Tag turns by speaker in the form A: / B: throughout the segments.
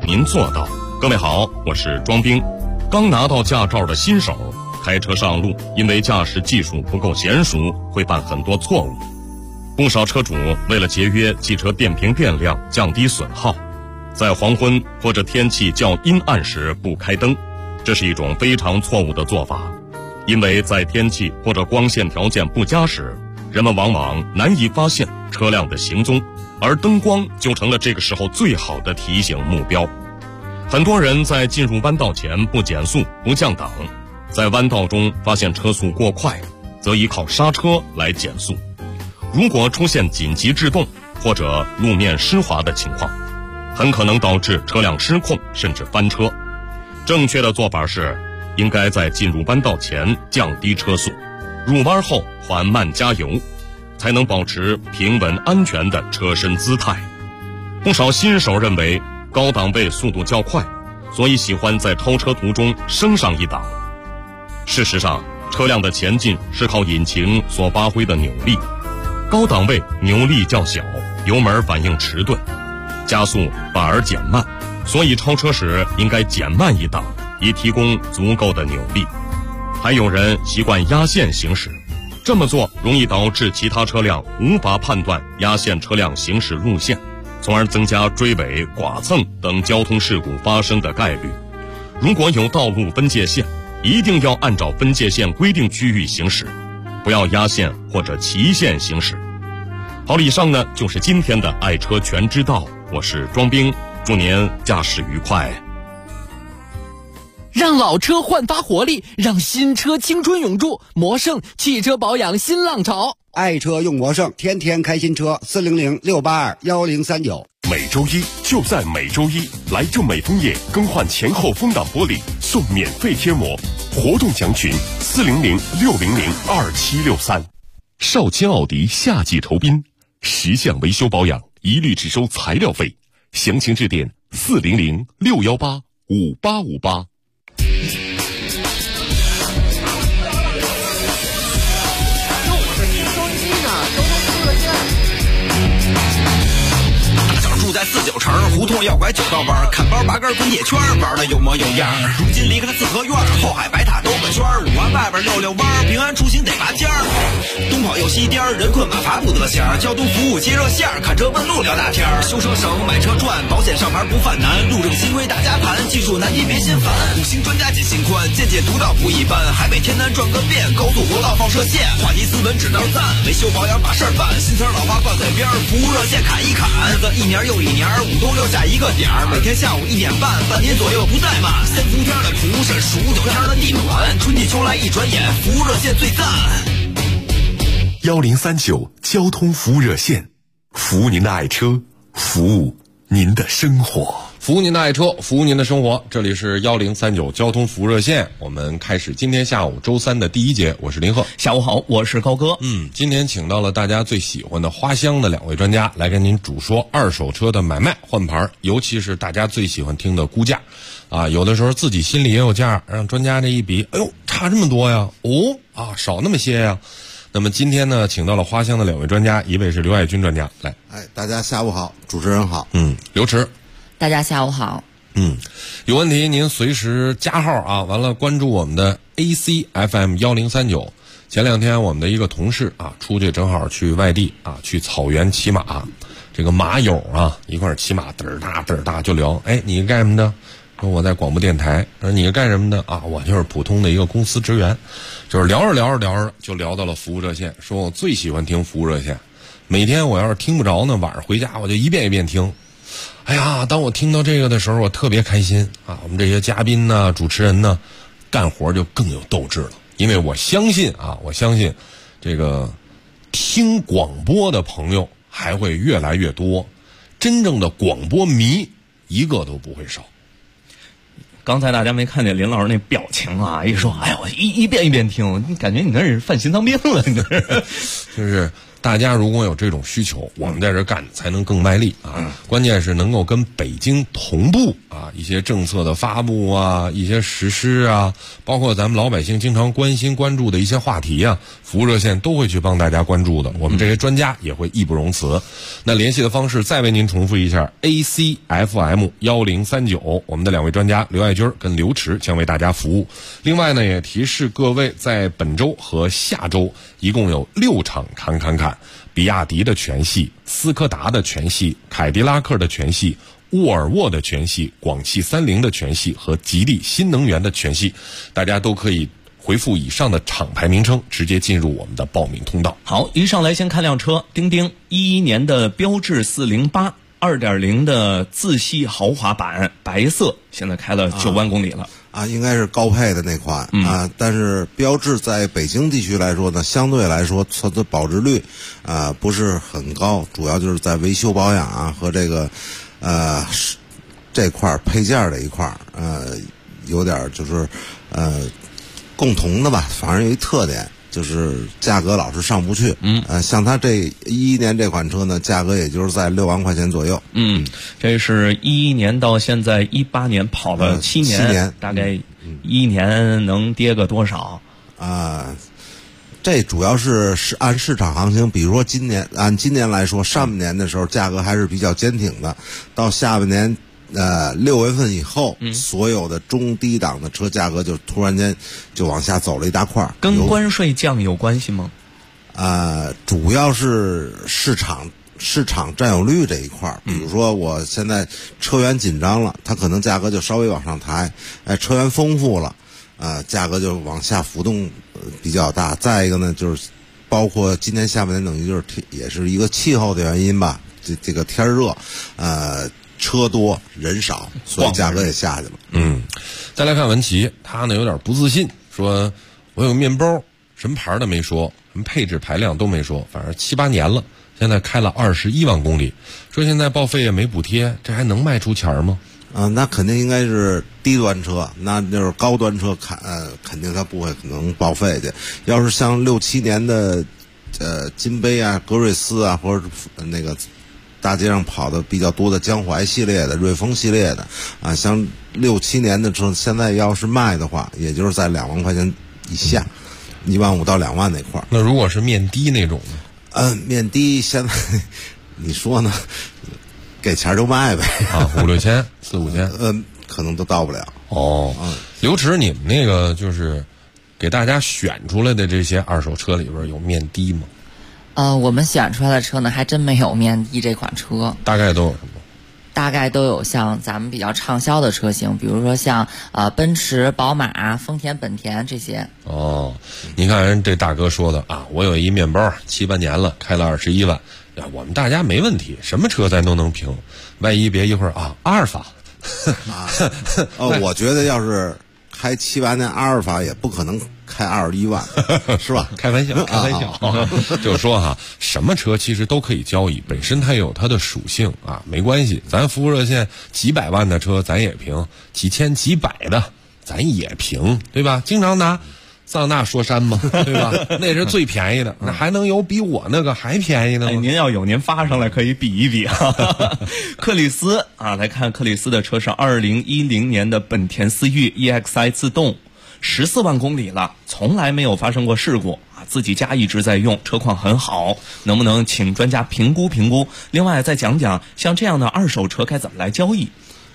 A: 您做到。各位好，我是庄兵。刚拿到驾照的新手开车上路，因为驾驶技术不够娴熟，会犯很多错误。不少车主为了节约汽车电瓶电量，降低损耗，在黄昏或者天气较阴暗时不开灯，这是一种非常错误的做法。因为在天气或者光线条件不佳时，人们往往难以发现车辆的行踪，而灯光就成了这个时候最好的提醒目标。很多人在进入弯道前不减速不降档，在弯道中发现车速过快，则依靠刹车来减速。如果出现紧急制动或者路面湿滑的情况，很可能导致车辆失控甚至翻车。正确的做法是，应该在进入弯道前降低车速，入弯后缓慢加油，才能保持平稳安全的车身姿态。不少新手认为高档位速度较快，所以喜欢在超车途中升上一档。事实上，车辆的前进是靠引擎所发挥的扭力，高档位扭力较小，油门反应迟钝，加速反而减慢，所以超车时应该减慢一档，以提供足够的扭力。还有人习惯压线行驶，这么做容易导致其他车辆无法判断压线车辆行驶路线，从而增加追尾、剐蹭等交通事故发生的概率。如果有道路分界线，一定要按照分界线规定区域行驶，不要压线或者骑线行驶。好了，以上呢就是今天的爱车全知道，我是庄兵，祝您驾驶愉快。
B: 让老车焕发活力，让新车青春永驻。魔胜汽车保养新浪潮，
C: 爱车用魔胜，天天开新车。400-682-1039。
D: 每周一就在每周一，来正美枫叶更换前后风挡玻璃送免费贴膜，活动详询400-600-2763。少卿奥迪夏季酬宾，10项维修保养一律只收材料费，详情致电400-618-5858。
E: 住在49城，胡同要拐9道弯，看包8根滚铁圈，玩的有模有样。如今离开了四合院，后海白塔兜个圈，5环外边溜溜弯，平安出行得拔尖儿。东跑又西颠，人困马乏不得闲，交通服务接热线，看车问路聊大天，修车省买车赚，保险上牌不犯难，路政新规大家盘，技术难题别心烦。5星专家解心宽，见解独到不一般，海北天南转个遍，高速国道放射线，话题斯文指道赞，维修保养把事儿办，新词老话挂嘴边，服务热线砍一砍，一年又一年，5冬6夏一个点儿，每天下午1点半，半年左右不怠慢。3伏天的蒲是数9天的地暖，春季秋来一转眼，服务热线最赞。
D: 1039交通服务热线，服务您的爱车，服务您的生活。
F: 服务您的爱车，服务您的生活。这里是1039交通服务热线，我们开始今天下午周三的第一节。我是林鹤。
B: 下午好，我是高哥。
F: 今天请到了大家最喜欢的花乡的2位专家来跟您主说二手车的买卖换牌，尤其是大家最喜欢听的估价啊。有的时候自己心里也有价，让专家这一比，哎呦，差这么多呀，少那么些呀。那么今天呢，请到了花乡的2位专家，一位是刘爱军专家，来，
C: 大家下午好，主持人好。
F: 刘驰。
G: 大家下午好。
F: 有问题您随时加号啊，完了关注我们的 ACFM 1039。前2天我们的一个同事啊，出去正好去外地啊，去草原骑马，这个马友啊一块儿骑马，嘚儿大就聊，你干什么的？说我在广播电台。说你干什么的啊？我就是普通的一个公司职员。就是聊着就聊到了服务热线，说我最喜欢听服务热线，每天我要是听不着呢，晚上回家我就一遍一遍听。哎呀，当我听到这个的时候，我特别开心啊！我们这些嘉宾呢、主持人呢，干活就更有斗志了。因为我相信这个听广播的朋友还会越来越多，真正的广播迷一个都不会少。
B: 刚才大家没看见林老师那表情啊，一说，我一遍一遍听，你感觉你那是犯心脏病了，你这
F: 就是大家如果有这种需求，我们在这干才能更卖力啊。关键是能够跟北京同步啊，一些政策的发布啊，一些实施啊，包括咱们老百姓经常关心关注的一些话题啊，服务热线都会去帮大家关注的。我们这些专家也会义不容辞。那联系的方式再为您重复一下 ，ACFM 1039，我们的2位专家刘爱军跟刘驰将为大家服务。另外呢，也提示各位，在本周和下周一共有6场看，比亚迪的全系、斯柯达的全系、凯迪拉克的全系、沃尔沃的全系、广汽30的全系和吉利新能源的全系，大家都可以回复以上的厂牌名称，直接进入我们的报名通道。
B: 好，一上来先看辆车，丁丁11年的标致408 2.0 的自吸豪华版，白色，现在开了9万公里了。
G: 应该是高配的那款但是标致在北京地区来说呢，相对来说它的保值率不是很高，主要就是在维修保养和这个这块配件这一块有点就是共同的吧，反正有一特点，就是价格老是上不去。像它这11年这款车呢，价格也就是在6万块钱左右。
B: 这是11年到现在18年跑了7年，大概11年能跌个多少？
G: 这主要是按市场行情，比如说按今年来说，上半年的时候价格还是比较坚挺的，到下半年6月份以后，所有的中低档的车价格就突然间就往下走了一大块。
B: 跟关税降有关系吗？
G: 主要是市场占有率这一块。比如说我现在车源紧张了，它可能价格就稍微往上抬；车源丰富了，价格就往下浮动比较大。再一个呢，就是包括今年下半年，等于就是也是一个气候的原因吧，这个天热，车多人少，所以价格也下去了。
F: 再来看文琪，他呢有点不自信，说我有面包，什么牌的没说，什么配置排量都没说，反正7、8年了，现在开了21万公里，说现在报废也没补贴，这还能卖出钱吗？
G: 那肯定应该是低端车，那就是高端车肯定它不会可能报废去。要是像6、7年的金杯格瑞斯或者那个大街上跑的比较多的江淮系列的、瑞风系列的像6、7年的车，现在要是卖的话，也就是在2万块钱以下，1万5到2万那块。
F: 那如果是面低那种呢？
G: 面低现在你说呢？给钱就卖呗
F: ，5、6千、4、5千，
G: 可能都到不了。
F: 刘驰，你们那个就是给大家选出来的这些二手车里边有面低吗？
H: 我们选出来的车呢，还真没有面低这款车。
F: 大概都有什么？
H: 大概都有像咱们比较畅销的车型，比如说像奔驰、宝马、丰田、本田这些。
F: 你看人这大哥说的我有一面包7、8年了，开了21万。我们大家没问题，什么车咱都能评，万一别一会儿阿尔法
G: 我觉得要是开7、8年阿尔法也不可能开21万，是吧？
F: 开玩笑，就是说什么车其实都可以交易，本身它有它的属性没关系。咱服务热线几百万的车咱也评，几千几百的咱也评，对吧？经常拿桑塔纳说山嘛，对吧？那是最便宜的，那还能有比我那个还便宜的吗？
B: 您要有，您发上来可以比一比克里斯来看克里斯的车是2010年的本田思域 EXI 自动，14万公里了，从来没有发生过事故自己家一直在用，车况很好，能不能请专家评估评估？另外再讲讲像这样的二手车该怎么来交易？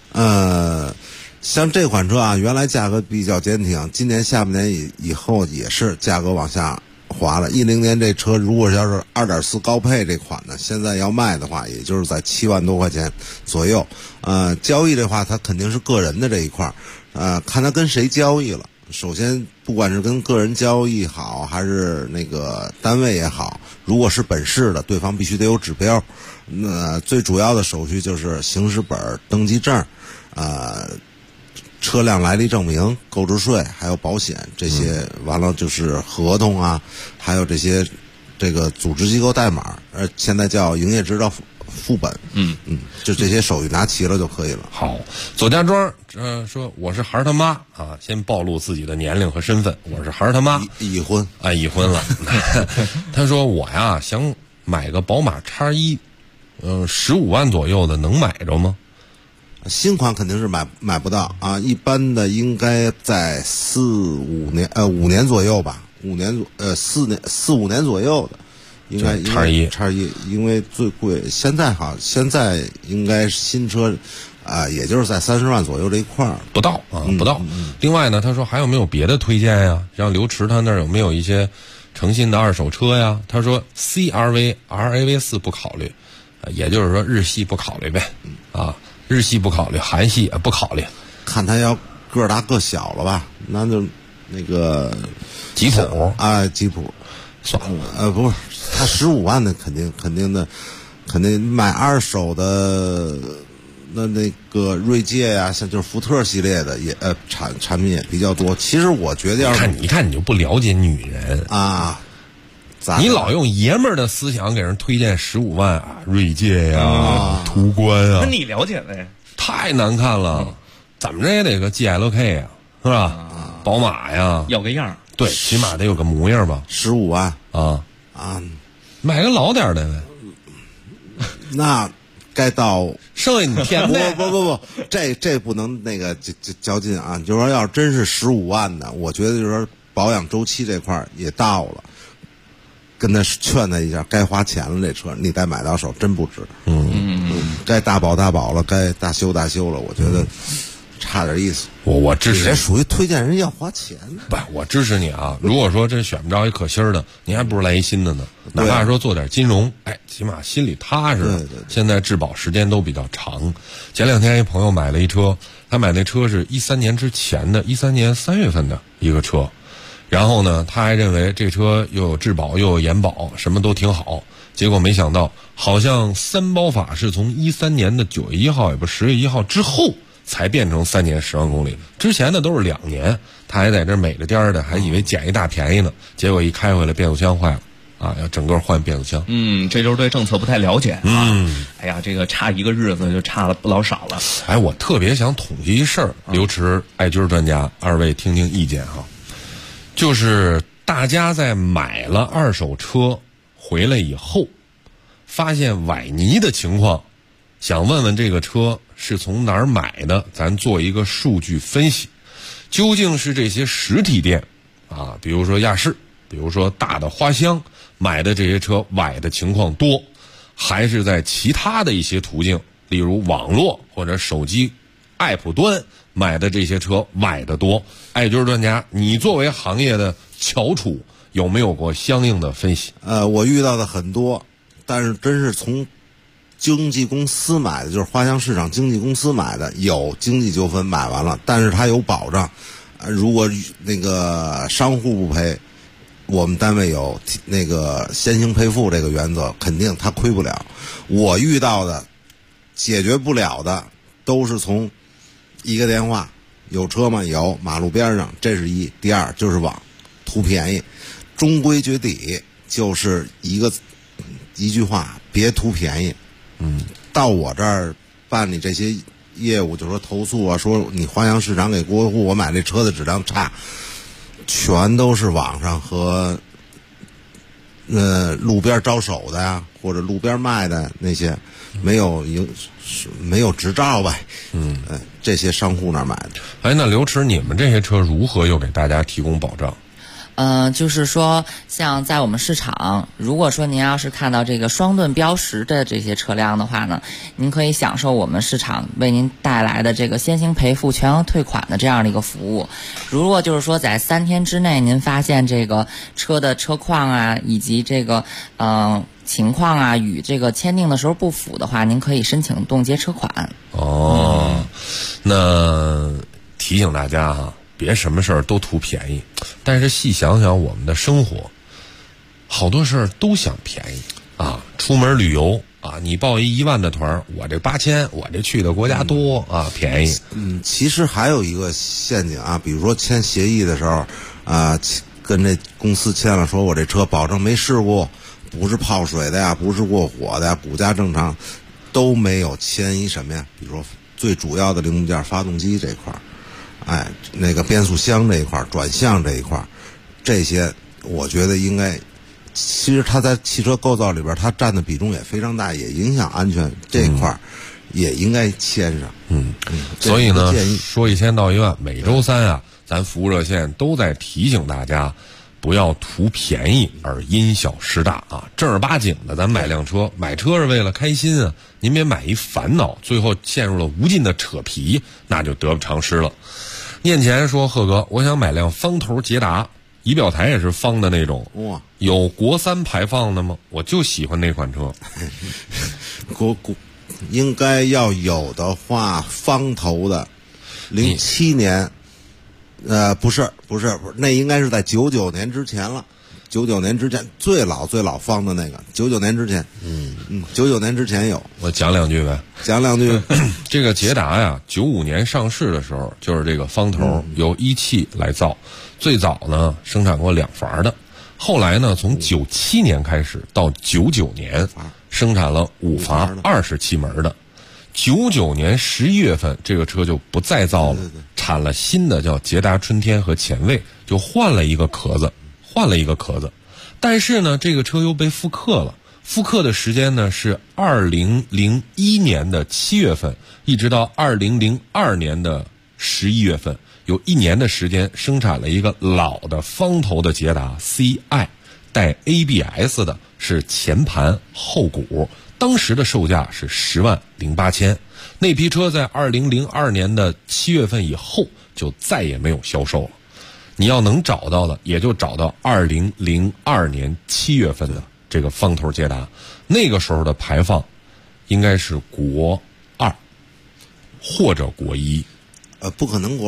G: 像这款车原来价格比较坚挺，今年下半年以后也是价格往下滑了。10年这车如果要是2.4高配这款呢，现在要卖的话，也就是在7万多块钱左右。交易的话，它肯定是个人的这一块，看他跟谁交易了。首先，不管是跟个人交易好，还是那个单位也好，如果是本市的，对方必须得有指标。那最主要的手续就是行驶本、登记证，车辆来历证明、购置税还有保险这些，完了就是合同还有这个组织机构代码，现在叫营业执照副本。就这些手续拿齐了就可以了。
F: 好，左家庄说我是孩儿他妈先暴露自己的年龄和身份，我是孩儿他妈，
G: 已婚
F: 已婚了。他说我想买个宝马X1， 15万左右的能买着吗？
G: 新款肯定是买不到啊，一般的应该在5年左右吧，4年4、5年左右的，应该X1，因为最贵，现在应该新车也就是在30万左右这一块儿，
F: 不到。另外呢，他说还有没有别的推荐呀？像刘驰他那儿有没有一些诚信的二手车呀？他说 CRV、RAV4 不考虑，也就是说日系不考虑呗，日系不考虑，韩系也不考虑。
G: 看他要个大个小了吧，那就那个
F: 吉普
G: 吉普
F: 算了，
G: 不是，他15万的肯定买二手的。那个锐界呀，像就是福特系列的也产品也比较多。其实我觉得
F: 你看你就不了解女人
G: 啊，
F: 你老用爷们儿的思想给人推荐15万锐界呀、途观啊，
B: 那你了解呗？
F: 太难看了，怎么着也得个 GLK 呀，是吧？宝马呀，
B: 要个样，
F: 对，起码得有个模样吧。
G: 15万
F: 买个老点的呗。
G: 那该到
F: 剩下你填呗。
G: 不，这不能那个较劲啊！就是说，要是真是15万的，我觉得就是说保养周期这块也到了，跟他劝他一下，该花钱了，这车你再买到手真不值。该大保了，该大修了，我觉得差点意思。
F: 我支持你，
G: 这属于推荐人要花钱。
F: 不，我支持你啊！如果说真选不着一可心儿的，你还不如来一新的呢。哪怕说做点金融，起码心里踏实。
G: 对。
F: 现在质保时间都比较长。前2天一朋友买了一车，他买那车是13年之前的，13年3月份的一个车。然后呢，他还认为这车又有质保又有延保，什么都挺好。结果没想到，好像3包法是从13年的9月1号，也不10月1号之后才变成3年10万公里，之前的都是2年，他还在这美着颠的，还以为捡一大便宜呢，结果一开回来变速箱坏了要整个换变速箱。
B: 这就是对政策不太了解哎呀，这个差一个日子就差了不老少了。
F: 我特别想统计一事儿，刘驰爱军专家，二位听听意见哈。就是大家在买了二手车回来以后，发现崴泥的情况，想问问这个车是从哪儿买的，咱做一个数据分析，究竟是这些实体店比如说亚市，比如说大的花乡买的这些车崴的情况多，还是在其他的一些途径，例如网络或者手机 app 端买的这些车崴的多？爱军专家，你作为行业的翘楚，有没有过相应的分析？
G: 我遇到的很多，但是真是从经纪公司买的，就是花乡市场经纪公司买的，有经济纠纷买完了，但是他有保障，如果那个商户不赔，我们单位有那个先行赔付这个原则，肯定他亏不了。我遇到的解决不了的，都是从一个电话，有车吗？有，马路边上，这是一。第二就是网，图便宜，终归绝底就是一句话，别图便宜。到我这儿办理这些业务，就说投诉啊，说你花乡市场给过户，我买这车的质量差，全都是网上和路边招手的呀，或者路边卖的那些没有执照呗，这些商户那儿买的。
F: 那刘驰，你们这些车如何又给大家提供保障？
H: 就是说，像在我们市场，如果说您要是看到这个双盾标识的这些车辆的话呢，您可以享受我们市场为您带来的这个先行赔付、全额退款的这样的一个服务。如果就是说在3天之内，您发现这个车的车况以及这个情况与这个签订的时候不符的话，您可以申请冻结车款。
F: 那提醒大家别什么事儿都图便宜，但是细想想我们的生活，好多事儿都想便宜出门旅游你报1万的团，我这8000，我这去的国家多便宜。
G: 其实还有一个陷阱比如说签协议的时候跟这公司签了，说我这车保证没事故，不是泡水的呀，不是过火的呀，骨架正常，都没有签一什么呀？比如说最主要的零部件，发动机这块那个变速箱这一块，转向这一块，这些我觉得应该其实它在汽车构造里边，它占的比重也非常大，也影响安全这一块也应该签上。
F: 所以呢，说一千道一万，每周三啊，咱服务热线都在提醒大家，不要图便宜而因小失大啊！正儿八经的，咱买辆车，买车是为了开心啊，您别买一烦恼，最后陷入了无尽的扯皮，那就得不偿失了。念前说，贺哥，我想买辆方头捷达，仪表台也是方的那种，
G: 哇，
F: 有国三排放的吗？我就喜欢那款车。
G: 应该要有的话，方头的，07年，不是，那应该是在99年之前了。99年之前最老方的那个，99年之前，99年之前有。
F: 我讲两句呗。
G: 讲两句。
F: 这个捷达呀，95年上市的时候就是这个方头，由一汽来造，最早呢生产过2阀的，后来呢从97年开始到99年生产了5阀27门的。99年11月份，这个车就不再造了，产了新的叫捷达春天和前卫，就换了一个壳子。但是呢，这个车又被复刻了。复刻的时间呢是2001年的7月份，一直到2002年的11月份，有1年的时间生产了一个老的方头的捷达 CI， 带 ABS 的，是前盘后鼓，当时的售价是10.08万。那批车在2002年的7月份以后就再也没有销售了。你要能找到的，也就找到2002年7月份的这个方头捷达，那个时候的排放应该是国2或者国1。
G: 不可能国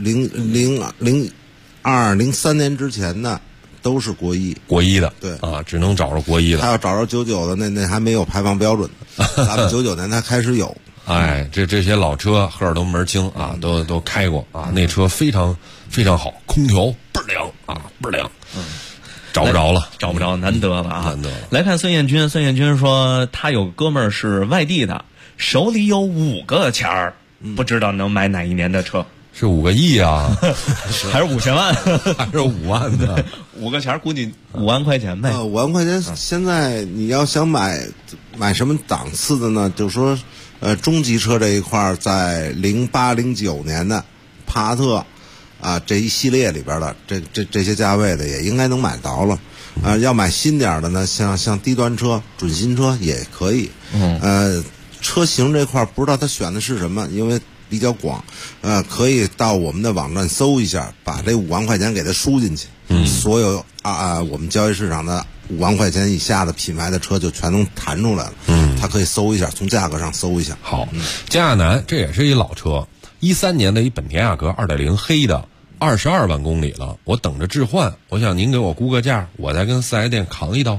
G: 2，02、03年之前的都是国1
F: 的。对啊，只能找着国1的。
G: 他要找着99的，那还没有排放标准的。咱们99年才开始有。
F: 哎，这些老车赫尔登门清啊，都开过啊，那车非常非常好，空调倍儿凉啊，倍儿凉。找不着，
B: 难得了啊！
F: 难得了。
B: 来看孙艳军说他有哥们儿是外地的，手里有5个钱儿，不知道能买哪一年的车。
F: 是5个亿啊，
B: 还是5000万，
F: 还是5万的
B: ？5个钱估计5万块钱呗。
G: 5万块钱，现在你要想买什么档次的呢？就是说，中级车这一块，在08、09年的帕萨特啊这一系列里边的这些价位的，也应该能买着了。要买新点的呢，像低端车、准新车也可以。车型这块不知道他选的是什么，因为比较广，可以到我们的网站搜一下，把这5万块钱给它输进去，所有我们交易市场的5万块钱以下的品牌的车就全能弹出来了。他可以搜一下，从价格上搜一下。
F: 好，加亚南这也是一老车，13年的一本田雅阁2.0黑的，22万公里了，我等着置换，我想您给我估个价，我再跟4S店扛一刀。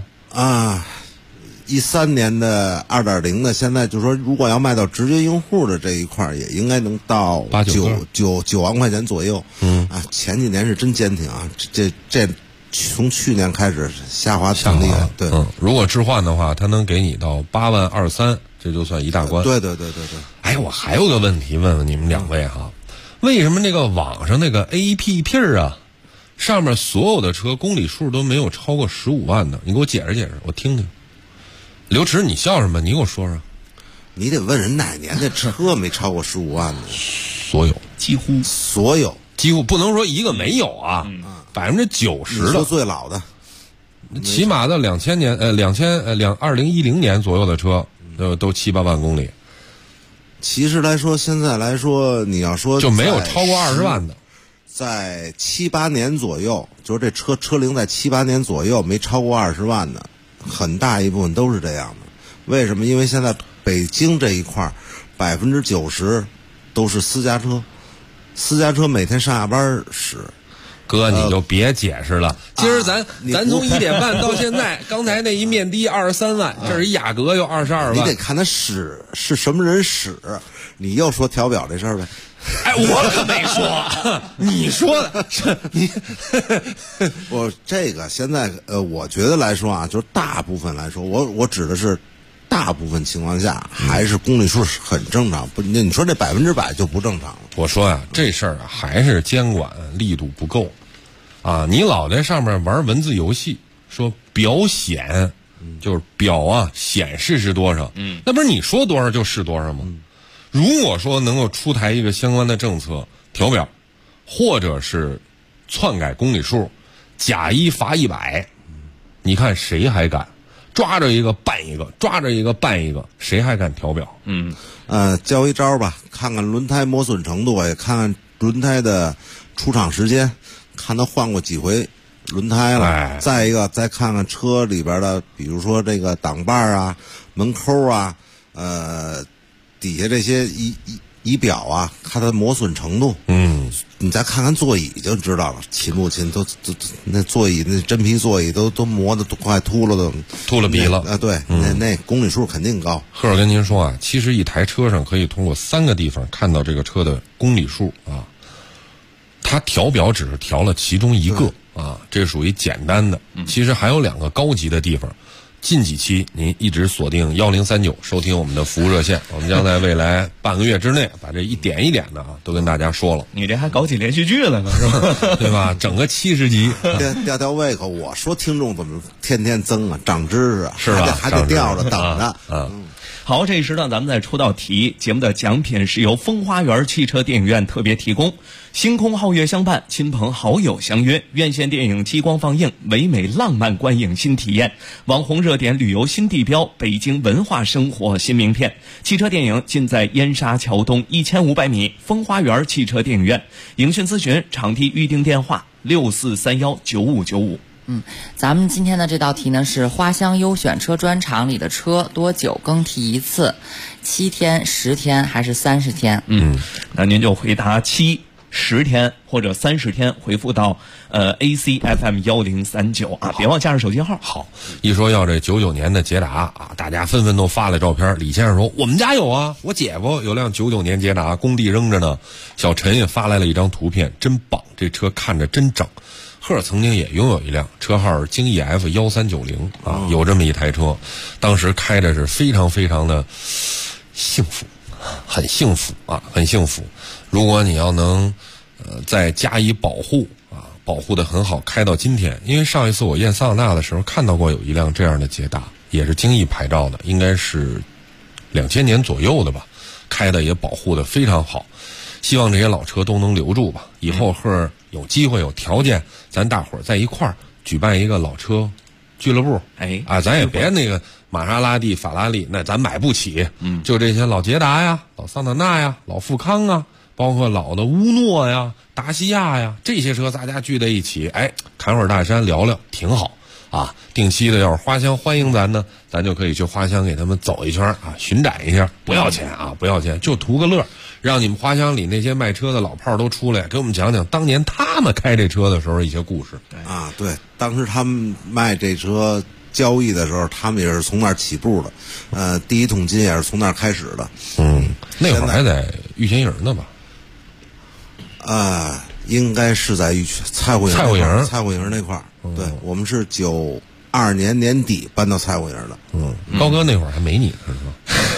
G: 13年的2.0的，现在就说如果要卖到直接用户的这一块，也应该能到9万块钱左右。前几年是真坚挺啊，这从去年开始下滑挺厉害。对，
F: 如果置换的话，它能给你到8.23万，这就算一大关。
G: 对。
F: 哎，我还有个问题问问你们2位哈，为什么那个网上那个 APP 啊，上面所有的车公里数都没有超过15万的？你给我解释解释，我听听。刘驰，你笑什么？你给我说说。
G: 你得问人哪年的车没超过15万的？
F: 所有，
B: 几乎
F: 不能说一个没有啊，90%的。
G: 说最老的，
F: 起码到2000年2010年左右的车都7-8万公里。
G: 其实来说，现在来说，你要说
F: 就没有超过20万的，
G: 在7-8年左右，就是这车龄在7-8年左右没超过20万的。很大一部分都是这样的，为什么？因为现在北京这一块90%都是私家车，每天上下班使。
F: 哥，你就别解释了。今儿咱从1点半到现在，刚才那一面的23万，这是一雅阁又22万。
G: 你得看他是什么人使，你又说调表这事儿呗。
F: 哎，我可没说，你说的是你。
G: 我这个现在我觉得来说啊，就是大部分来说，我指的是大部分情况下还是公里数很正常。不，你说这100%就不正常了。
F: 我说呀，这事儿啊还是监管力度不够啊！你老在上面玩文字游戏，说表显，就是表啊显示是多少，那不是你说多少就是多少吗？如果说能够出台一个相关的政策调表，或者是篡改公里数，假一罚100，你看谁还敢？抓着一个办一个，抓着一个办一个，谁还敢调表？
G: 教一招吧，看看轮胎磨损程度，也看看轮胎的出厂时间，看他换过几回轮胎了。再一个，再看看车里边的，比如说这个挡把啊、门扣啊，底下这些仪表啊，看它磨损程度。你再看看座椅就知道了，勤不勤？都那座椅那真皮座椅都磨得都快秃了，都
F: 秃了鼻了
G: 啊！对，那公里数肯定高。
F: 赫尔跟您说啊，其实一台车上可以通过3个地方看到这个车的公里数啊。它调表只是调了其中一个啊，这属于简单的。其实还有2个高级的地方。近几期您一直锁定1039收听我们的服务热线，我们将在未来半个月之内把这一点一点的都跟大家说了。
B: 你这还搞起连续剧了呢，是吧？
F: 对吧？整个70集，
G: 吊胃口。我说听众怎么天天增啊，长知识啊，
F: 是吧？
G: 还得吊着等着。
B: 好，这一时段咱们再出道题，节目的奖品是由风花园汽车电影院特别提供。星空皓月相伴，亲朋好友相约，院线电影激光放映，唯美浪漫观影新体验，网红热点旅游新地标，北京文化生活新名片。汽车电影尽在燕莎桥东1500米风花园汽车电影院。影讯咨询场地预订电话64319595。
H: 咱们今天的这道题呢是花乡优选车专场里的车多久更替一次？7天、10天还是30天？
B: 那您就回答7、10天或者30天，回复到ACFM 1039啊，别忘加上手机号。
F: 好，一说要这99年的捷达啊，大家纷纷都发了照片。李先生说我们家有啊，我姐夫有辆99年捷达，工地扔着呢。小陈也发来了一张图片，真棒，这车看着真整。赫尔曾经也拥有一辆，车号是京 EF1390啊，有这么一台车，当时开着是非常非常的幸福，很幸福啊，很幸福。如果你要能再加以保护啊，保护得很好，开到今天。因为上一次我验桑塔纳的时候看到过有一辆这样的捷达，也是京 E 牌照的，应该是2000年左右的吧，开的也保护得非常好。希望这些老车都能留住吧。以后赫尔有机会有条件，咱大伙儿在一块儿举办一个老车俱乐部。咱也别那个玛莎拉蒂、法拉利，那咱买不起。就这些老捷达呀、老桑塔纳呀、老富康啊，包括老的乌诺呀、达西亚呀，这些车大家聚在一起，侃会儿大山聊聊，挺好啊。定期的要是花乡欢迎咱呢，咱就可以去花乡给他们走一圈啊，巡展一下，不要钱啊，不要钱，就图个乐。让你们花乡里那些卖车的老炮儿都出来，给我们讲讲当年他们开这车的时候一些故事。
G: 对，当时他们卖这车交易的时候，他们也是从那儿起步的，第一桶金也是从那儿开始的。
F: 那会儿还在玉泉营呢吧？
G: 应该是在蔡户营那块儿。对，我们是92年年底搬到蔡户营的。
F: 高哥那会儿还没你呢，是吧？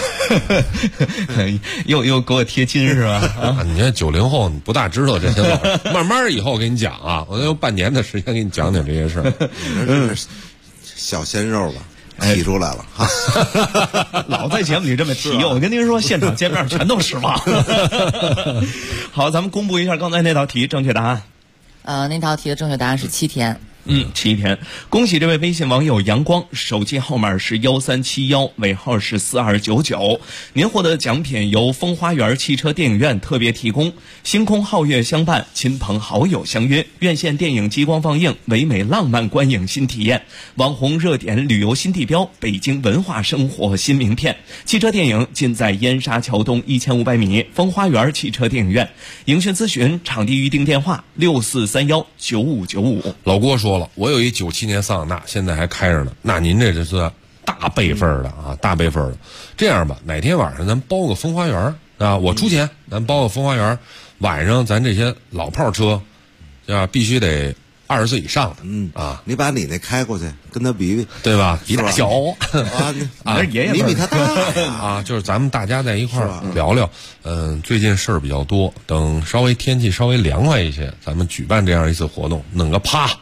B: 又给我贴金是吧？
F: 你这90后你不大知道这些老，慢慢以后给你讲啊，我用半年的时间给你讲讲这些事儿。
G: 小鲜肉吧，提出来了哈。
B: 老在节目里这么提，我跟您说，现场见面全都失望。好，咱们公布一下刚才那道题正确答案。
H: 那道题的正确答案是7天。
B: 7天，恭喜这位微信网友阳光，手机号码是1371，尾号是4299。您获得奖品由风花园汽车电影院特别提供，星空皓月相伴，亲朋好友相约，院线电影激光放映，唯美浪漫观影新体验，网红热点旅游新地标，北京文化生活新名片。汽车电影尽在燕莎桥东1500米风花园汽车电影院。影讯咨询场地预订电话64319595。
F: 老郭说了，我有一97年桑塔纳，现在还开着呢。那您这是大辈分的啊，大辈分的。这样吧，哪天晚上咱包个风花园啊，我出钱，咱包个风花园。晚上咱这些老炮车，必须得20岁以上的。
G: 你把你那开过去，跟他比比，
F: 对吧？比大小
B: 爷爷
G: 你比他大
F: 啊，就是咱们大家在一块儿聊聊。最近事儿比较多，等稍微天气稍微凉快一些，咱们举办这样一次活动，弄个趴。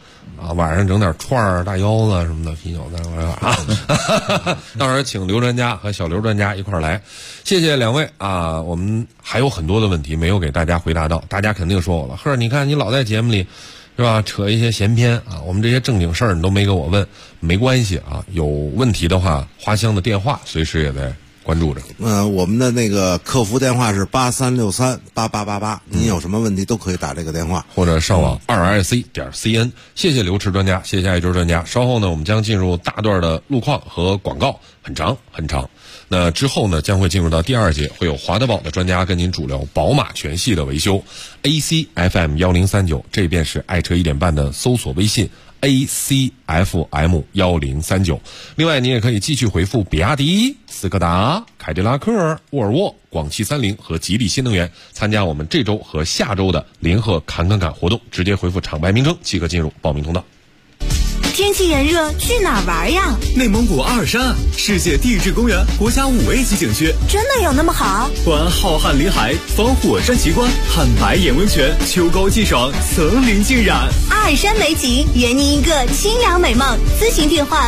F: 啊，晚上整点串儿、大腰子什么的，啤酒在那块啊。到时候请刘专家和小刘专家一块儿来，谢谢两位啊。我们还有很多的问题没有给大家回答到，大家肯定说我了，呵，你看你老在节目里是吧，扯一些闲篇啊，我们这些正经事儿你都没给我问，没关系啊，有问题的话，花香的电话随时也在关注着。
G: 我们的那个客服电话是83638888，您有什么问题都可以打这个电话，
F: 或者上网2ic.cn。谢谢刘驰专家，谢谢艾周专家。稍后呢，我们将进入大段的路况和广告，很长很长。那之后呢，将会进入到第2节，会有华德宝的专家跟您主聊宝马全系的维修。ACFM 1039，这便是爱车1点半的搜索微信。ACFM 1039。另外，你也可以继续回复比亚迪、斯柯达、凯迪拉克、沃尔沃、广汽30和吉利新能源，参加我们这周和下周的联合侃活动，直接回复厂牌名称即可进入报名通道。
I: 天气炎热，去哪儿玩呀？
J: 内蒙古阿尔山，世界地质公园国家5A级景区，
I: 真的有那么好？
J: 环浩瀚林海，访火山奇观，看白眼温泉，秋高气爽，层林尽染。
I: 阿尔山美景，圆您一个清凉美梦。咨询电话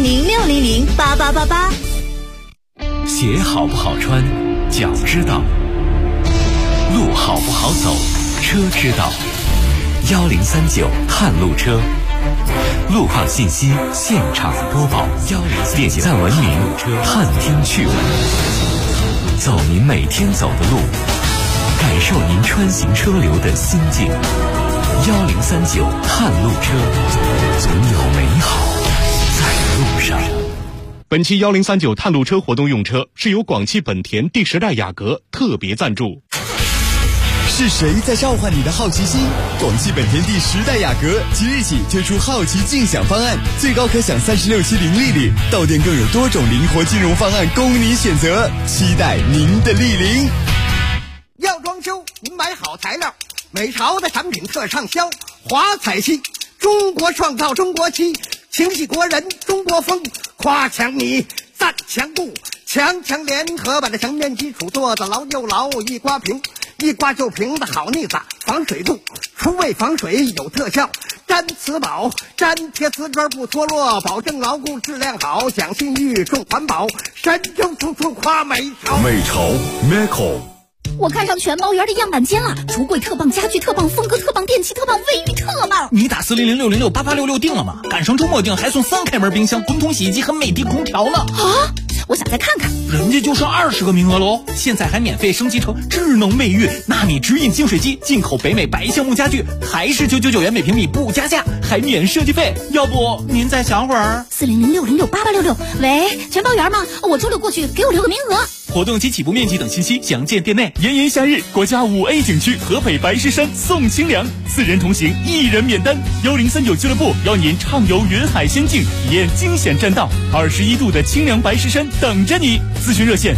I: 400-600-8888。
K: 鞋好不好穿，脚知道；路好不好走，车知道。1039探路车。路况信息现场播报，点赞文明，探听趣闻，走您每天走的路，感受您穿行车流的心境。1039探路车，总有美好在路上。
L: 本期1039探路车活动用车是由广汽本田第10代雅阁特别赞助。
M: 是谁在召唤你的好奇心？广汽本田第10代雅阁即日起推出好奇竞享方案，最高可享36期零利率，到店更有多种灵活金融方案供你选择，期待您的莅临。
N: 要装修，您买好材料，美潮的产品特畅销，华彩漆，中国创造中国漆，情系国人中国风，夸强你赞强固，强联合把这墙面基础做得牢又牢，一刮平一刮就平的好腻子，防水度，除味防水有特效，粘瓷宝，粘贴瓷砖不脱落，保证牢固质量好，讲信誉重环保，神州处处夸美潮。
O: 美潮 Meco。
P: 我看上全毛园的样板间了，橱柜特棒，家具特棒，风格特棒，电器特棒，卫浴特棒。
Q: 你打400-606-8866订了吗？赶上周末订还送3开门冰箱、滚筒洗衣机和美的空调呢。
P: 啊！我想再看看。
Q: 人家就剩20个名额喽，现在还免费升级成智能卫浴、纳米直饮净水机，进口北美白橡木家具，还是999元每平米不加价，还免设计费。要不您再想会儿
P: ？400-606-8866。喂，全包园吗？我周六过去，给我留个名额。
Q: 活动及起步面积等信息详见店内。炎炎夏日，国家5A 景区合肥白石山送清凉，4人同行1人免单。1039俱乐部邀您畅游云海仙境，体验惊险栈道，21度的清凉白石山等着你。咨询热线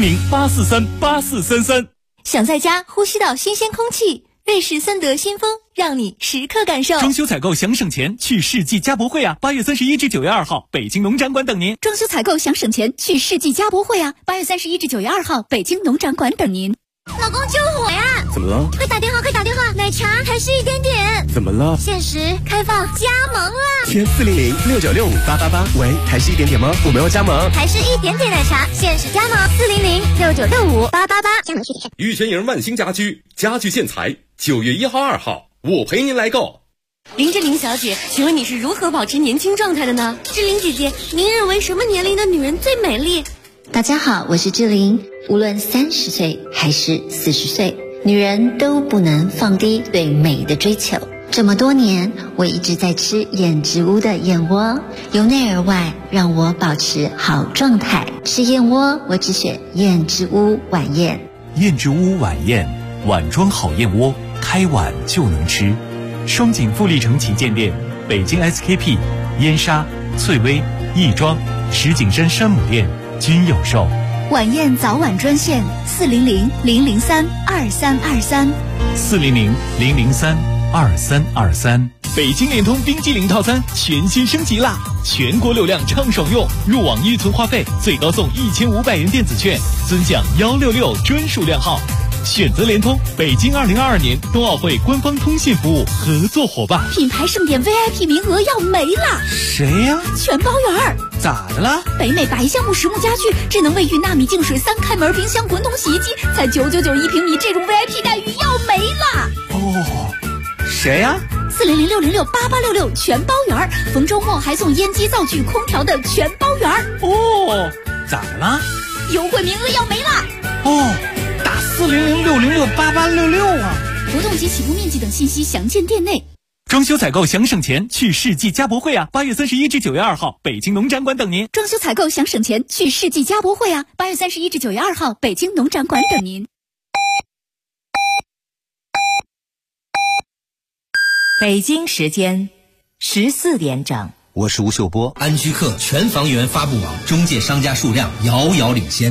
Q: 400-843-8433。
I: 想在家呼吸到新鲜空气，瑞士森德新风让你时刻感受。
Q: 装修采购想省钱，去世纪家博会啊！8月31至9月2号，北京农展馆等您。
P: 装修采购想省钱，去世纪家博会啊！8月31至9月2号，北京农展馆等您。
I: 老公救火呀！
O: 怎么了？
I: 快打电话！奶茶还是1点点。
O: 怎么了？
I: 限时开放加盟啊！
O: 填400-696-5888。喂，还是1点点吗？我们要加盟。
I: 还是1点点奶茶，限时加盟400-696-5888。加盟具体看。
D: 玉泉营万兴家居，家具建材，9月1号、2号，我陪您来购。
R: 林志玲小姐，请问你是如何保持年轻状态的呢？
I: 志玲姐姐，您认为什么年龄的女人最美丽？
S: 大家好，我是志玲。无论30岁还是40岁，女人都不能放低对美的追求。这么多年，我一直在吃燕之屋的燕窝，由内而外让我保持好状态。吃燕窝，我只选燕之屋晚宴。
K: 燕之屋晚宴，碗装好燕窝，开碗就能吃。双井富力城旗舰店、北京 SKP、燕莎、翠微、亦庄、石景山山姆店均有售。
P: 晚宴早晚专线400-003-2323。
K: 400-003-2323。
Q: 北京联通冰激凌套餐全新升级啦！全国流量畅爽用，入网预存话费最高送1500元电子券，尊享166专属量号。 选择联通，北京2022年冬奥会官方通信服务合作伙伴。
P: 品牌盛典 VIP 名额要没了。
Q: 谁呀？
P: 全包圆。
Q: 咋的了？
P: 北美白橡木实木家具、智能卫浴、纳米净水、3开门冰箱、滚筒洗衣机，才999一平米，这种 VIP 待遇要没了。
Q: 哦，谁呀
P: ？400-606-8866全包圆，逢周末还送烟机、灶具、空调的全包圆。
Q: 哦，咋的了？
P: 优惠名额要没了。
Q: 哦，打400-606-8866啊！
P: 活动及起步面积等信息详见店内。
Q: 装修采购想省钱，去世纪家博会啊！8月31至9月2号，北京农展馆等您。
P: 装修采购想省钱，去世纪家博会啊！8月31至9月2号，北京农展馆等您。
T: 北京时间14点整。
U: 我是吴秀波。
V: 安居客全房源发布网中介商家数量遥遥领先。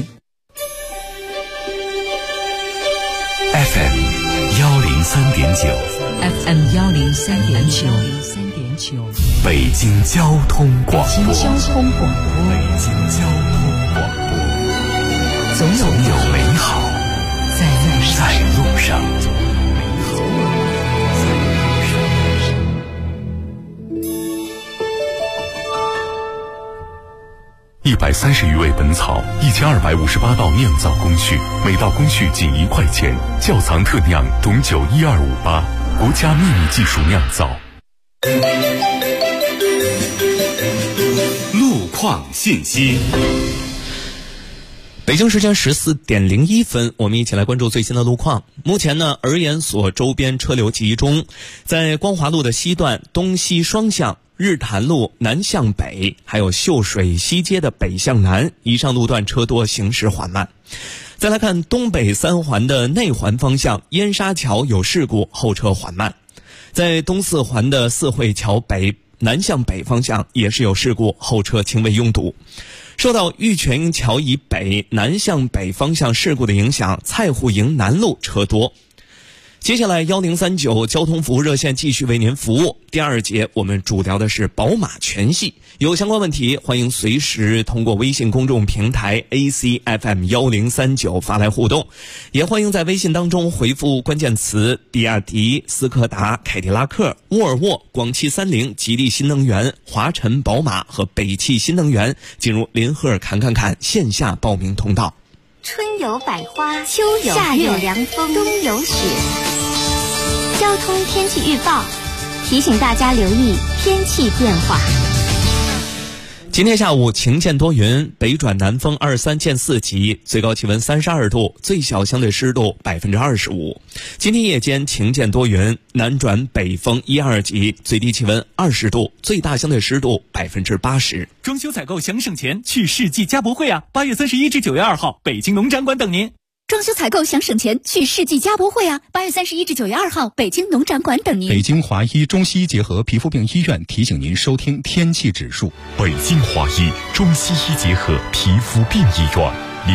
K: FM 103.9
T: FM 103.9
K: 北京交通广播。
T: 北京交通广播，总有美好在路上。
D: 130余味本草，1258道酿造工序，每道工序仅1块钱。窖藏特酿董酒12588，国家秘密技术酿造。
A: 路况信息。
B: 北京时间14点01分，我们一起来关注最新的路况。目前呢，儿研所周边车流集中，在光华路的西段东西双向、日坛路南向北，还有秀水西街的北向南，以上路段车多，行驶缓慢。再来看东北3环的内环方向，燕沙桥有事故，后车缓慢。在东4环的四惠桥北南向北方向也是有事故，后车轻微拥堵。受到玉泉桥以北南向北方向事故的影响，蔡户营南路车多。接下来1039交通服务热线继续为您服务。第2节我们主聊的是宝马全系，有相关问题欢迎随时通过微信公众平台 ACFM 1039发来互动，也欢迎在微信当中回复关键词比亚迪、斯柯达、凯迪拉克、沃尔沃、广汽30、吉利新能源、华晨宝马和北汽新能源，进入林赫尔侃线下报名通道。
S: 春有百花，秋有夏有凉风，冬有雪。交通天气预报提醒大家留意天气变化。
B: 今天下午晴见多云，北转南风23见4级，最高气温32度，最小相对湿度25%。今天夜间晴见多云，南转北风1-2级，最低气温20度，最大相对湿度80%。
Q: 装修采购想省钱，去世纪家博会啊！8月31至9月2号，北京农展馆等您。
P: 装修采购想省钱，去世纪家博会啊！8月31至9月2号，北京农展馆等您。
L: 北京华医中西医结合皮肤病医院提醒您收听天气指数。
D: 北京华医中西医结合皮肤病医院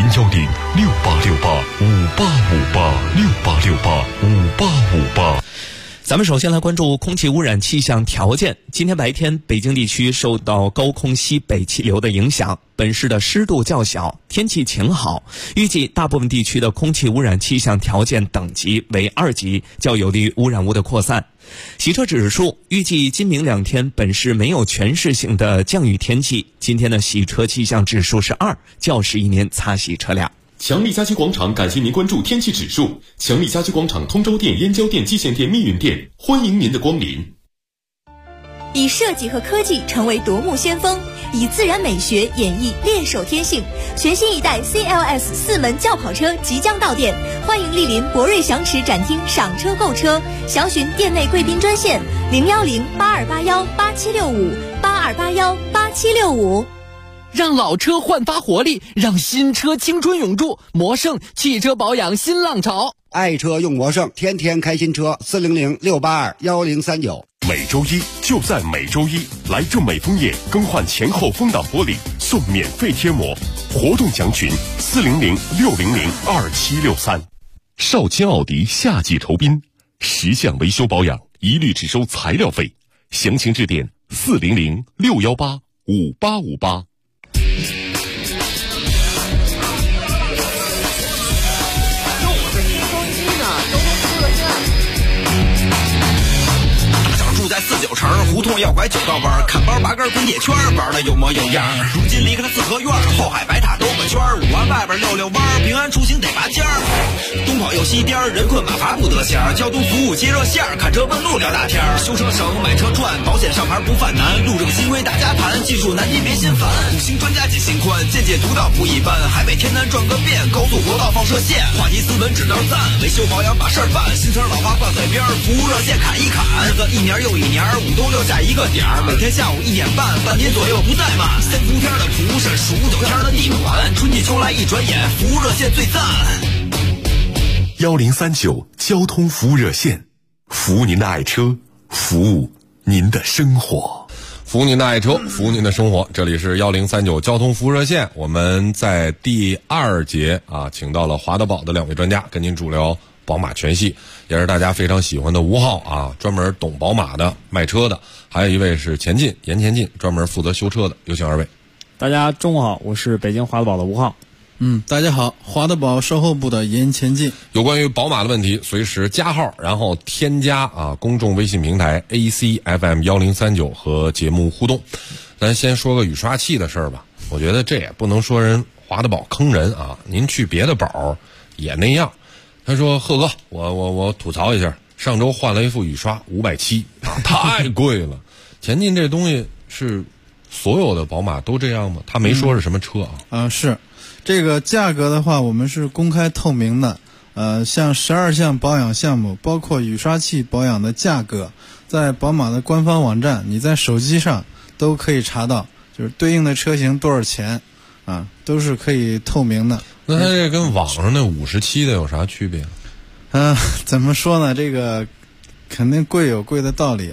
D: ，010-6868-5858，6868-5858。
B: 咱们首先来关注空气污染气象条件。今天白天，北京地区受到高空西北气流的影响，本市的湿度较小，天气晴好。预计大部分地区的空气污染气象条件等级为2级，较有利于污染物的扩散。洗车指数预计今明2天本市没有全市性的降雨天气，今天的洗车气象指数是2，较适宜您擦洗车辆。
D: 强力家居广场感谢您关注天气指数。强力家居广场通州店、燕郊店、蓟县店、密云店，欢迎您的光临。
I: 以设计和科技成为夺目先锋，以自然美学演绎练手天性。全新一代 CLS 4门轿跑车即将到店，欢迎莅临博瑞祥驰展厅赏车购车，详询店内贵宾专线010-8281-8765，8281-8765。
W: 让老车焕发活力，让新车青春永驻。魔盛汽车保养新浪潮，
C: 爱车用魔盛，天天开新车。400-682-1039。
D: 每周一就在每周一，来正美枫叶更换前后风挡玻璃，送免费贴膜。活动详询400-600-2763。少卿奥迪夏季酬宾，10项维修保养一律只收材料费，详情致电400-618-5858。
E: 要拐9道弯，看包8根滚铁圈，玩的有模有样。如今离开了四合院，后海白塔兜个圈，5环外边溜弯，平安出行得拔尖儿。东跑又西颠，人困马乏不得闲。交通服务接热线，看车问路聊大天。修车省，买车赚，保险上牌不犯难。路政新规大家谈，技术难题别心烦。五星专家解心宽，见解独到不一般。海北天南转个遍，高速国道放射线。话题斯文指导赞，维修保养把事儿办。新车老花挂嘴边，服务热线砍一砍。日子一年又一年，5都6下一个点儿。每天下午1点半，半天左右不怠慢。3伏天的蒲是数9天的地暖，春季秋来一转眼，服务热线最赞。
D: 1039交通服务热线，服务您的爱车，服务您的生活，
F: 服务您的爱车，服务您的生活。这里是1039交通服务热线，我们在第2节请到了华德宝的2位专家，跟您主聊宝马全系，也是大家非常喜欢的吴浩专门懂宝马的卖车的，还有一位是严前进，专门负责修车的。有请2位。
H: 大家中午好，我是北京华德宝的吴浩。
U: 大家好，华德宝售后部的严前进。
F: 有关于宝马的问题，随时加号，然后添加公众微信平台 ACFM1039和节目互动。咱先说个雨刷器的事儿吧，我觉得这也不能说人华德宝坑人您去别的宝也那样。他说：“贺哥，我吐槽一下，上周换了一副雨刷570太贵了。前进这东西是所有的宝马都这样吗？他没说是什么车
U: 是。这个价格的话，我们是公开透明的。像12项保养项目，包括雨刷器保养的价格，在宝马的官方网站，你在手机上都可以查到，就是对应的车型多少钱都是可以透明的。
F: 那它这跟网上那57的有啥区别？
U: 怎么说呢？这个肯定贵有贵的道理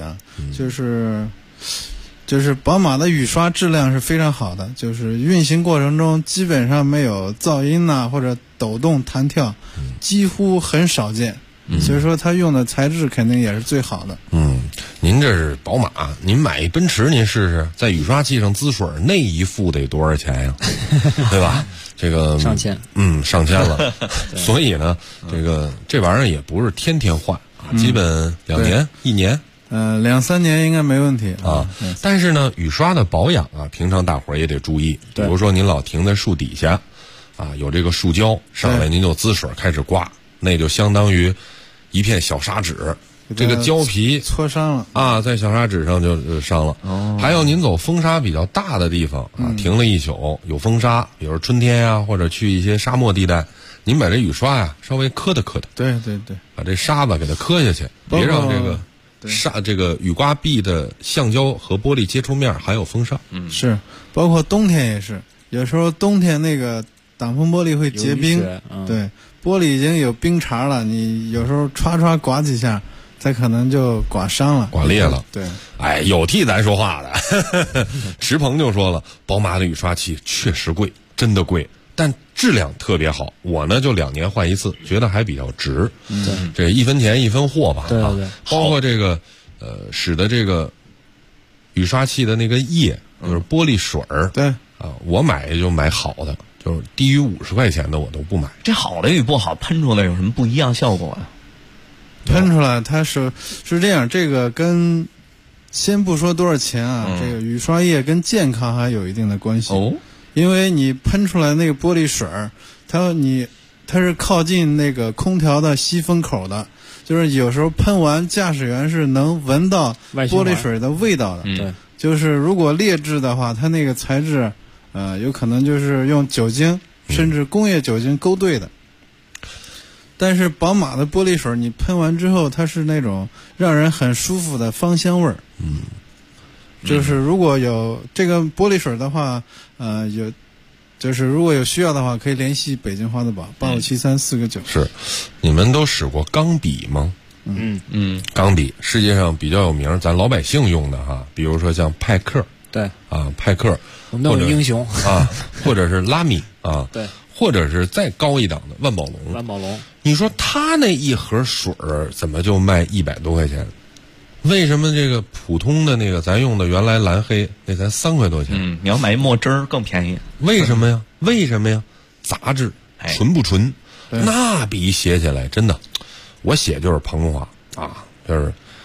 U: 就是宝马的雨刷质量是非常好的，就是运行过程中基本上没有噪音或者抖动弹跳，几乎很少见。所以说它用的材质肯定也是最好的。
F: 您这是宝马，您买一奔驰您试试，在雨刷器上滋水那一副得多少钱呀？对吧？这个
H: 上千，
F: 上千了。所以呢，这玩意儿也不是天天换基本2年1年。
U: 2-3年应该没问题
F: 但是呢，雨刷的保养平常大伙儿也得注意。比如说您老停在树底下有这个树胶上来，您就滋水开始刮，那就相当于一片小砂纸，这个胶皮
U: 挫伤了
F: 在小砂纸上就伤了。还有您走风沙比较大的地方停了一宿，有风沙，比如春天或者去一些沙漠地带，您把这雨刷稍微磕的，
U: 对，
F: 把这沙子给它磕下去，别让这个雨刮壁的橡胶和玻璃接触面还有风沙。
U: 是，包括冬天也是，有时候冬天那个挡风玻璃会结冰，对，玻璃已经有冰碴了，你有时候歘刮几下，它可能就刮伤了，
F: 刮裂了。
U: 对，
F: 有替咱说话的。石鹏就说了，宝马的雨刷器确实贵，真的贵，但质量特别好。我呢就2年换一次，觉得还比较值。这1分钱1分货吧。
H: 对，
F: 包括这个使得这个雨刷器的那个液，就是玻璃水儿。
U: 对
F: 我买就买好的，就是低于50块钱的我都不买。
B: 这好的与不好喷出来有什么不一样效果
U: 喷出来它是这样，这个跟先不说多少钱这个雨刷液跟健康还有一定的关系因为你喷出来那个玻璃水它是靠近那个空调的吸风口的，就是有时候喷完驾驶员是能闻到玻璃水的味道的。
H: 对，
U: 就是如果劣质的话，它那个材质有可能就是用酒精甚至工业酒精勾兑的。但是宝马的玻璃水你喷完之后，它是那种让人很舒服的芳香味儿。就是如果有这个玻璃水的话，就是如果有需要的话，可以联系北京华德宝8573-4个9。
F: 是，你们都使过钢笔吗？钢笔世界上比较有名，咱老百姓用的比如说像派克，
H: 对
F: 派克，
H: 我们都有英雄
F: 或者是拉米
H: 对，
F: 或者是再高一档的万宝龙。你说他那一盒水怎么就卖100多块钱？为什么这个普通的那个咱用的原来蓝黑那才3块多钱？
B: 你要买墨汁儿更便宜。
F: 为什么呀？杂质纯不纯？那笔写起来真的，我写就是澎湃就是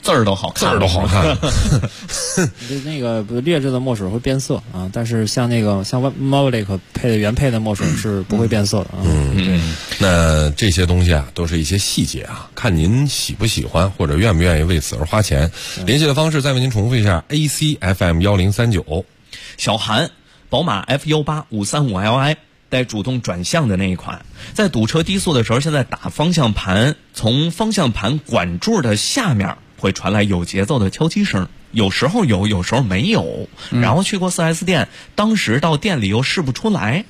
B: 字儿都好看，
F: 字儿都好看。
H: 那个劣质的墨水会变色啊，但是像Movic 原配的墨水是不会变色的啊。
F: 那这些东西啊，都是一些细节啊，看您喜不喜欢或者愿不愿意为此而花钱。联系的方式再为您重复一下 ：AC FM1039。
B: 小韩，宝马 F18535Li。带主动转向的那一款，在堵车低速的时候，现在打方向盘，从方向盘管柱的下面会传来有节奏的敲击声，有时候有，有时候没有。然后去过 4S 店，当时到店里又试不出来。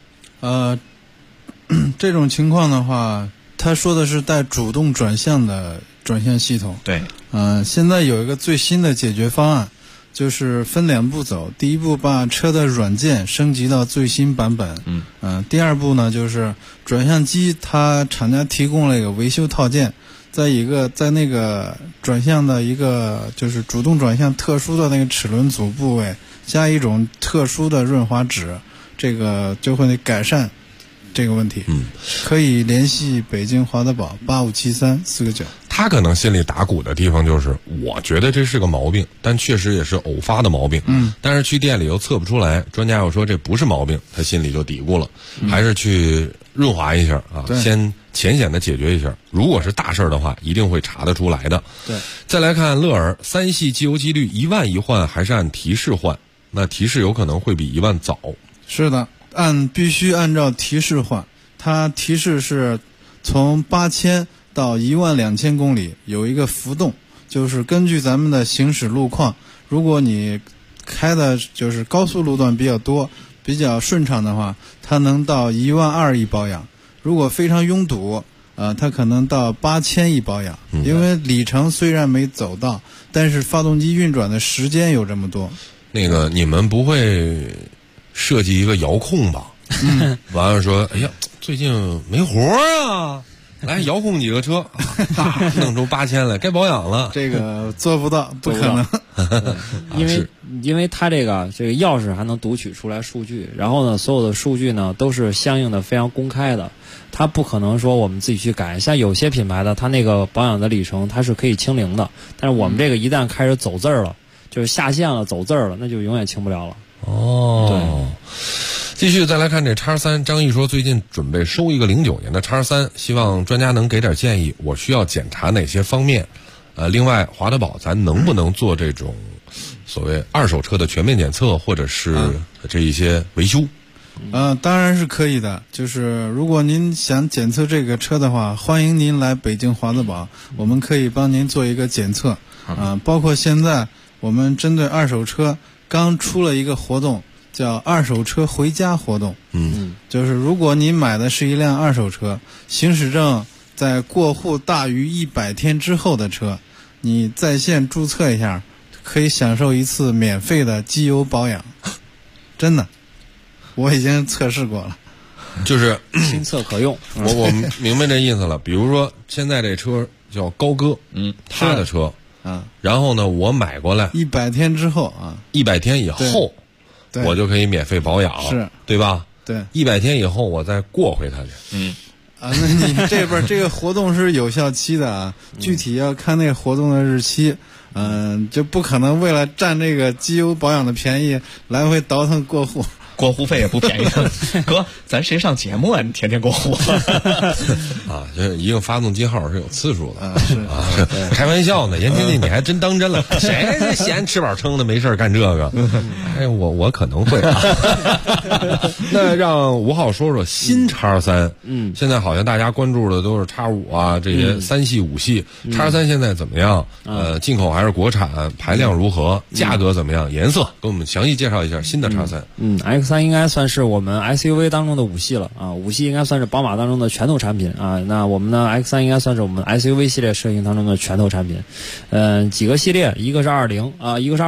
U: 这种情况的话，他说的是带主动转向的转向系统。
B: 对，
U: 现在有一个最新的解决方案。就是分2步走，第一步把车的软件升级到最新版本，第二步呢就是转向机，它厂家提供了一个维修套件，在那个转向的一个就是主动转向特殊的那个齿轮组部位加一种特殊的润滑脂，这个就会改善这个问题。可以联系北京华德宝8573-4个9。
F: 他可能心里打鼓的地方就是，我觉得这是个毛病，但确实也是偶发的毛病。但是去店里又测不出来，专家又说这不是毛病，他心里就嘀咕了，还是去润滑一下啊，先浅显的解决一下。如果是大事的话，一定会查得出来的。
U: 对，
F: 再来看乐尔3系机油机滤1万一换，还是按提示换？那提示有可能会比1万早。
U: 是的，必须按照提示换。它提示是从8000到12000公里有一个浮动，就是根据咱们的行驶路况，如果你开的就是高速路段比较多，比较顺畅的话，它能到12000一保养；如果非常拥堵，它可能到8000一保养。因为里程虽然没走到，但是发动机运转的时间有这么多。
F: 那个你们不会设计一个遥控吧？完了说，哎呀，最近没活啊。来遥控几个车，弄出8000来，该保养了。
U: 这个做不到，不可能。
H: 因为它这个钥匙还能读取出来数据，然后呢，所有的数据呢都是相应的非常公开的，它不可能说我们自己去改。像有些品牌的，它那个保养的里程它是可以清零的，但是我们这个一旦开始走字儿了，就是下线了、走字儿了，那就永远清不了了。
F: 对。继续再来看这X3，张毅说最近准备收一个09年的X3，希望专家能给点建议，我需要检查哪些方面？另外华德宝咱能不能做这种所谓二手车的全面检测，或者是这一些维修？
U: 当然是可以的。就是如果您想检测这个车的话，欢迎您来北京华德宝，我们可以帮您做一个检测。包括现在我们针对二手车刚出了一个活动。叫二手车回家活动，就是如果你买的是一辆二手车，行驶证在过户大于100天之后的车，你在线注册一下，可以享受一次免费的机油保养。真的，我已经测试过了，
F: 就是
H: 亲测可用。
F: 我明白这意思了。比如说现在这车叫高哥，他的车，然后呢，我买过来
U: 100天之后
F: 100天以后。我就可以免费保养，对吧？
U: 对
F: ，100天以后我再过回它去。
U: 那你这边这个活动是有效期的啊，具体要看那个活动的日期。就不可能为了占这个机油保养的便宜，来回倒腾过户。
B: 过户费也不便宜，哥，咱谁上节目啊？你天天过户
F: 这一个发动机号是有次数的开玩笑呢。严经理，你还真当真了？谁嫌吃饱撑的没事干这个？我可能会那让吴浩说说新X3。现在好像大家关注的都是X5啊，这些3系、5系。X3现在怎么样？进口还是国产？排量如何？价格怎么样？颜色？给我们详细介绍一下新的X3。
H: X3应该算是我们 SUV 当中的5系了5系应该算是宝马当中的拳头产品那我们呢 X3 应该算是我们 SUV 系列车型当中的拳头产品。几个系列，一个是20一个是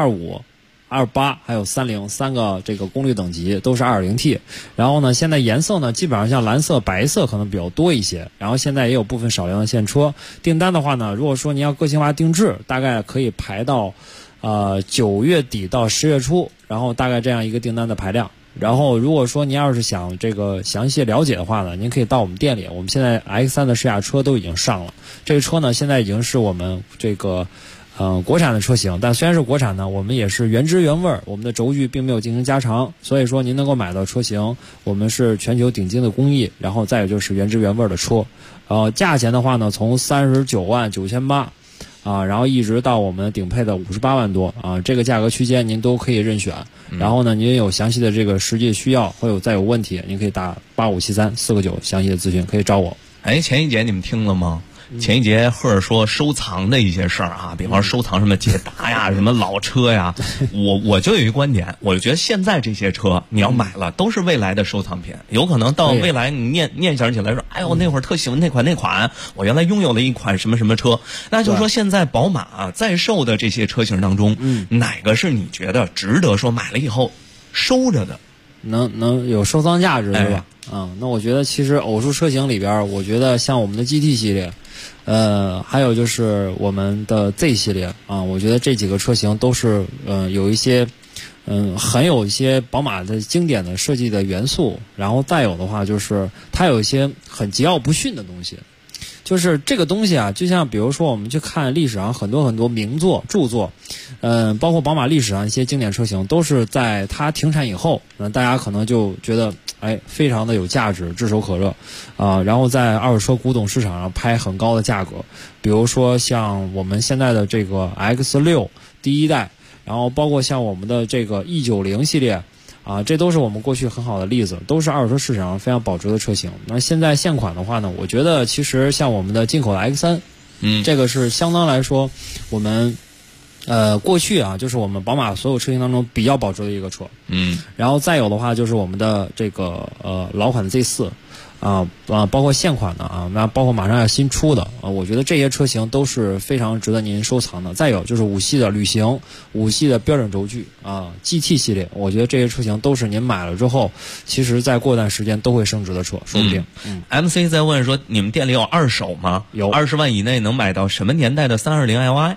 H: 25、28还有30，三个这个功率等级都是 2.0T。然后呢，现在颜色呢基本上像蓝色、白色可能比较多一些。然后现在也有部分少量的现车。订单的话呢，如果说你要个性化定制，大概可以排到9月底到10月初，然后大概这样一个订单的排量。然后如果说您要是想这个详细了解的话呢，您可以到我们店里，我们现在 X3 的试驾车都已经上了。这个车呢现在已经是我们这个国产的车型，但虽然是国产呢，我们也是原汁原味儿，我们的轴距并没有进行加长，所以说您能够买到车型，我们是全球顶尖的工艺，然后再有就是原汁原味儿的车。价钱的话呢，从39万9800然后一直到我们顶配的58万多这个价格区间您都可以任选。然后呢，您有详细的这个实际需要或有再有问题，您可以打8573-4个9详细的咨询，可以找我。
B: 前一节你们听了吗？前一节赫尔说收藏的一些事儿比方收藏什么捷达呀、什么老车呀，我就有一个观点，我就觉得现在这些车你要买了都是未来的收藏品，有可能到未来你念想起来说，哎呦那会儿特喜欢那款，我原来拥有了一款什么什么车，那就是说现在宝马在售的这些车型当中，哪个是你觉得值得说买了以后收着的，
H: 能有收藏价值，对吧？那我觉得其实偶数车型里边，我觉得像我们的 GT 系列。还有就是我们的 Z 系列我觉得这几个车型都是有一些很有一些宝马的经典的设计的元素，然后再有的话就是它有一些很桀骜不驯的东西。就是这个东西就像比如说我们去看历史上很多很多名作著作，包括宝马历史上一些经典车型，都是在它停产以后，大家可能就觉得非常的有价值，炙手可热然后在二手车古董市场上拍很高的价格。比如说像我们现在的这个 X6 第一代，然后包括像我们的这个 E90 系列这都是我们过去很好的例子，都是二手车市场上非常保值的车型。那现在现款的话呢，我觉得其实像我们的进口的 X3，这个是相当来说我们过去就是我们宝马所有车型当中比较保值的一个车。然后再有的话就是我们的这个老款的 Z4。包括现款的那包括马上要新出的我觉得这些车型都是非常值得您收藏的。再有就是5系的旅行，5系的标准轴距GT 系列，我觉得这些车型都是您买了之后，其实再过段时间都会升值的车，说不定。
B: MC 在问说，你们店里有二手吗？
H: 有
B: ，20万以内能买到什么年代的320 LI？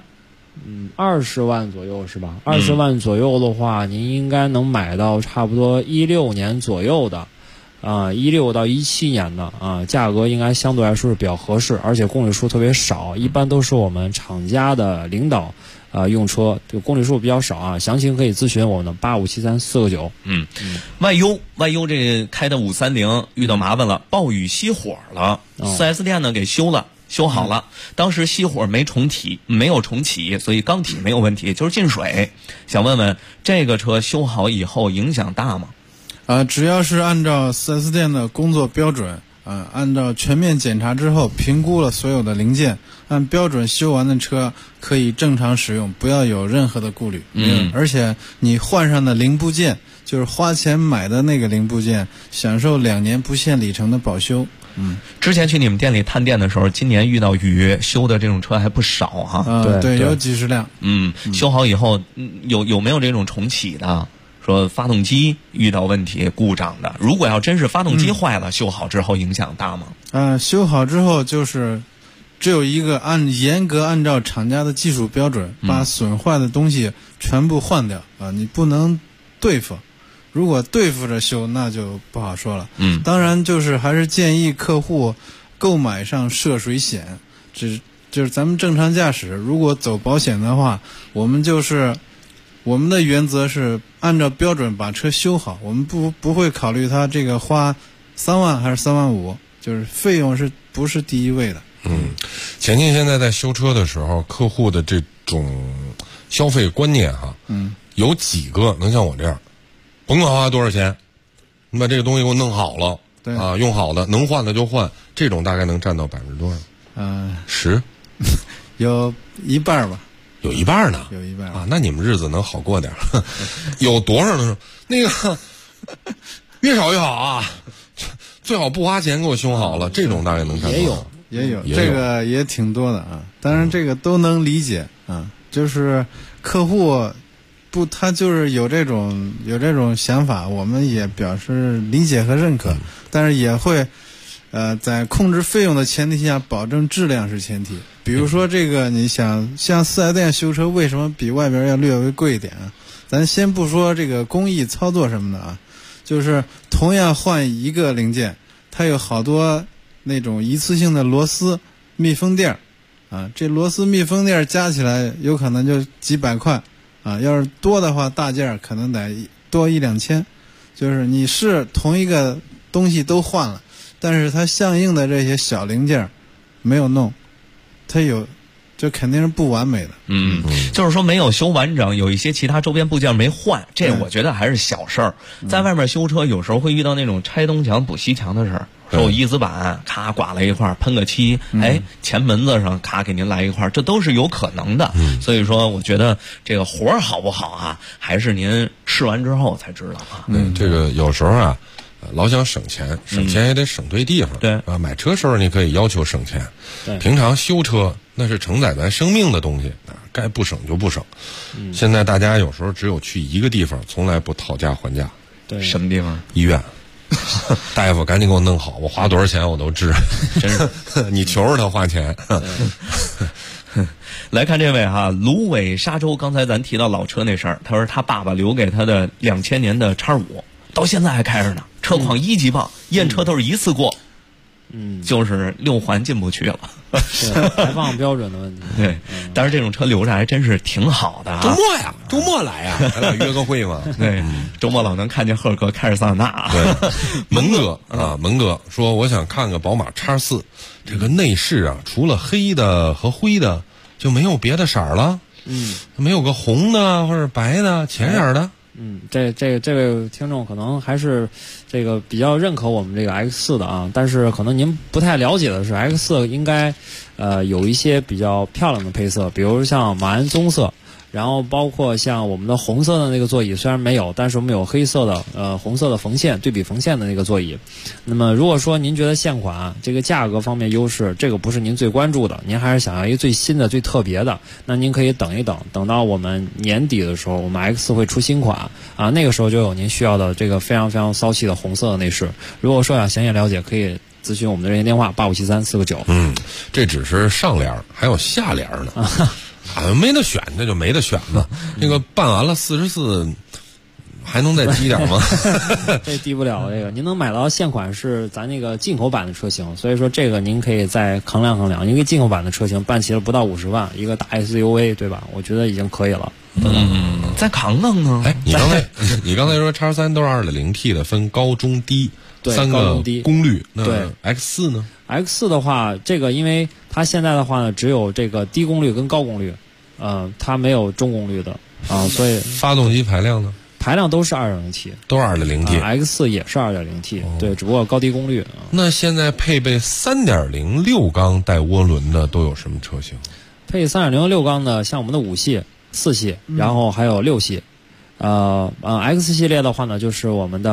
H: 20万左右是吧？20万左右的话，您应该能买到差不多16年左右的。16到17年的价格应该相对来说是比较合适，而且公里数特别少，一般都是我们厂家的领导用车，这个公里数比较少详情可以咨询我们的8573-4个9。
B: 外优这开的530遇到麻烦了，暴雨熄火了，4S 店呢给修好了，当时熄火没有重启，所以缸体没有问题，就是进水。想问问这个车修好以后影响大吗？
U: 只要是按照 4S 店的工作标准按照全面检查之后评估了所有的零件，按标准修完的车可以正常使用，不要有任何的顾虑。而且你换上的零部件就是花钱买的那个零部件，享受2年不限里程的保修。
B: 之前去你们店里探店的时候，今年遇到雨修的这种车还不少哈。
U: 对，有几十辆。
B: 修好以后有没有这种重启的？说发动机遇到问题故障的，如果要真是发动机坏了，修好之后影响大吗？
U: 修好之后就是只有一个严格按照厂家的技术标准，把损坏的东西全部换掉你不能对付。如果对付着修，那就不好说了。当然就是还是建议客户购买上涉水险，就是咱们正常驾驶，如果走保险的话，我们的原则是按照标准把车修好，我们不会考虑它这个花3万还是3万5，就是费用不是第一位的。
F: 前进现在在修车的时候，客户的这种消费观念有几个能像我这样，甭管花多少钱，你把这个东西给我弄好了，用好的能换的就换，这种大概能占到多少？10%，
U: 有一半吧。
F: 有一半呢，
U: 有一半
F: 那你们日子能好过点有多少呢？那个越少越好最好不花钱给我修好了，这种大概能占多少？
U: 也有，这个也挺多的当然这个都能理解就是客户他就是有这种想法，我们也表示理解和认可，但是也会在控制费用的前提下，保证质量是前提。比如说这个，你想像4S店修车，为什么比外边要略微贵一点咱先不说这个工艺操作什么的就是同样换一个零件，它有好多那种一次性的螺丝、密封垫啊，这螺丝密封垫加起来有可能就几百块啊，要是多的话大件可能得多1-2千。就是你是同一个东西都换了，但是它相应的这些小零件没有弄，它有，这肯定是不完美的。
B: 就是说没有修完整，有一些其他周边部件没换，这我觉得还是小事儿。在外面修车有时候会遇到那种拆东墙补西墙的事儿，说我一字板咔刮了一块，喷个漆，前门子上咔给您来一块，这都是有可能的。所以说我觉得这个活儿好不好啊，还是您试完之后才知道啊。
F: 这个有时候啊老想省钱，省钱也得省对地方。
B: 对
F: 啊，买车时候你可以要求省钱，平常修车那是承载咱生命的东西，该不省就不省。现在大家有时候只有去一个地方，从来不讨价还价。
B: 对，什么地方？
F: 医院。大夫赶紧给我弄好，我花多少钱我都治。
B: 真是
F: 你求着他花钱。
B: 来看这位哈，芦苇沙洲，刚才咱提到老车那事儿，他说他爸爸留给他的2000年的X5到现在还开着呢，车况1级棒，验车都是一次过。就是6环进不去了，
H: 是排放标准的问题。
B: 对，但是这种车留着还真是挺好的啊。
F: 周末来呀，咱俩约个会嘛。
B: 对，周末老能看见赫哥开着桑塔纳。
F: 对，门哥说我想看个宝马X4，这个内饰啊，除了黑的和灰的，就没有别的色儿了。没有个红的或者白的、浅色的。
H: 这位听众可能还是这个比较认可我们这个 X4 的啊，但是可能您不太了解的是 X4 应该有一些比较漂亮的配色，比如像马鞍棕色，然后包括像我们的红色的那个座椅虽然没有，但是我们有黑色的红色的缝线对比缝线的那个座椅。那么如果说您觉得现款这个价格方面优势这个不是您最关注的，您还是想要一个最新的最特别的，那您可以等一等，等到我们年底的时候我们 X 会出新款啊，那个时候就有您需要的这个非常非常骚气的红色的内饰。如果说想详细了解可以咨询我们的热线电话8573-4个9。
F: 这只是上联，还有下联呢。没得选，那就没得选了。那个办完了44，还能再低点吗？
H: 这低不了这个。您能买到现款是咱那个进口版的车型，所以说这个您可以再衡量衡量。一个进口版的车型办齐了不到50万，一个大 SUV 对吧？我觉得已经可以了。
B: 再扛扛呢？
F: 你刚才说X3都是2.0T 的，分高中低3个功率。
H: 对
F: X4 呢
H: ？X4 的话，这个因为它现在的话呢，只有这个低功率跟高功率，它没有中功率的啊，所以
F: 发动机排量呢？
H: 排量都是2.0T，
F: 都是2.0T。
H: X4 也是2.0T，对，只不过高低功率。
F: 那现在配备3.0 6缸带涡轮的都有什么车型？
H: 配3.0 6缸的，像我们的5系、4系，然后还有6系。X 系列的话呢，就是我们的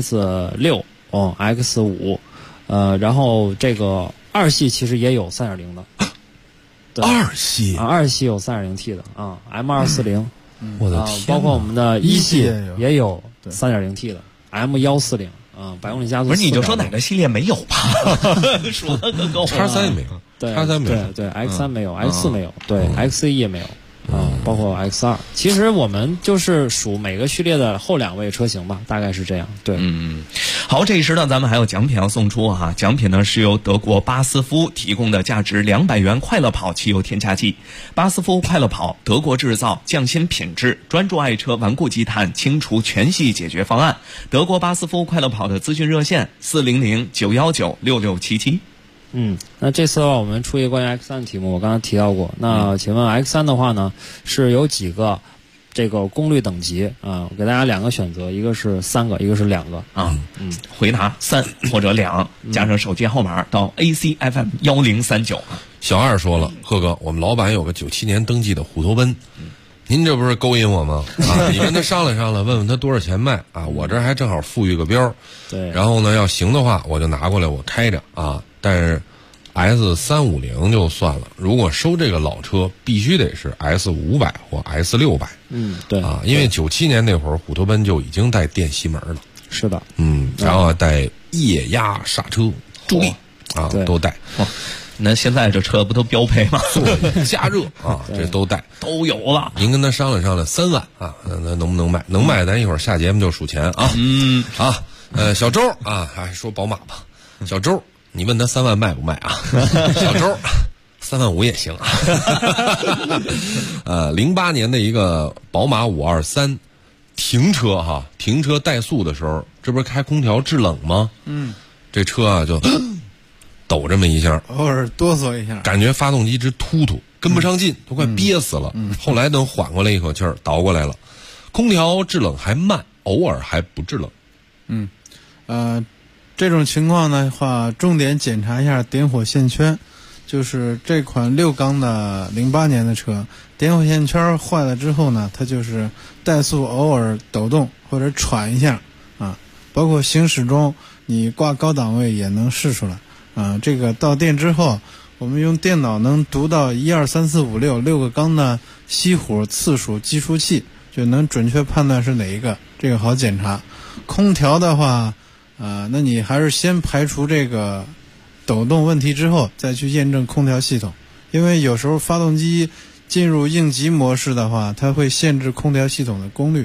H: X6、X5。然后这个2系其实也有3.0的
F: ，2系
H: 2系有3.0T 的M240，
F: 我的天，
H: 包括我们的1系也有3.0T 的M140，百公里加速。
B: 不是，你就说哪个系列没有吧？说的可够。
F: X3也没有，
H: 对
F: X3没有，
H: 对 X3没有，X4没有，对 XE 也没有。包括 X2，其实我们就是数每个序列的后2位车型吧，大概是这样。对，
B: 好，这一时段咱们还有奖品要送出哈，奖品呢是由德国巴斯夫提供的价值200元快乐跑汽油添加剂。巴斯夫快乐跑，德国制造，匠心品质，专注爱车顽固积碳清除全系解决方案。德国巴斯夫快乐跑的咨询热线400-919-6677。
H: 那这次的话，我们出一个关于 X3 的题目，我刚才提到过。那请问 X3 的话呢，是有几个这个功率等级啊？给大家2个选择，一个是3个，一个是2个啊。
B: 回答3或者2，加上手机号码到 ACFM 1039。
F: 小二说了，贺哥，我们老板有个97年登记的虎头奔，您这不是勾引我吗？你跟他商量商量，问问他多少钱卖啊？我这还正好富裕个标，
H: 对，
F: 然后呢，要行的话，我就拿过来我开着啊。但是 S350就算了，如果收这个老车，必须得是 S500或 S600。
H: 对
F: 啊，因为97年那会儿虎头奔就已经带电吸门了。
H: 是的，
F: 然后带液压刹车助力啊，都带。
B: 那现在这车不都标配吗？
F: 座椅加热啊，这都带，
B: 都有了。
F: 您跟他商量商量，3万啊，那能不能卖？能卖，咱一会儿下节目就数钱啊。小周啊，还说宝马吧。小周，你问他3万卖不卖啊？小周 35000也行。08年的一个宝马523，停车怠速的时候，这不是开空调制冷吗？这车啊就抖这么一下，
U: 偶尔哆嗦一下，
F: 感觉发动机直突突，跟不上劲，都快憋死了。后来等缓过来一口气儿，倒过来了。空调制冷还慢，偶尔还不制冷。
U: 这种情况的话，重点检查一下点火线圈。就是这款6缸的08年的车，点火线圈坏了之后呢，它就是怠速偶尔抖动或者喘一下啊，包括行驶中你挂高档位也能试出来啊。这个到店之后，我们用电脑能读到1、2、3、4、5、6个缸的熄火次数计数器，就能准确判断是哪一个，这个好检查。空调的话，那你还是先排除这个抖动问题之后，再去验证空调系统，因为有时候发动机进入应急模式的话，它会限制空调系统的功率。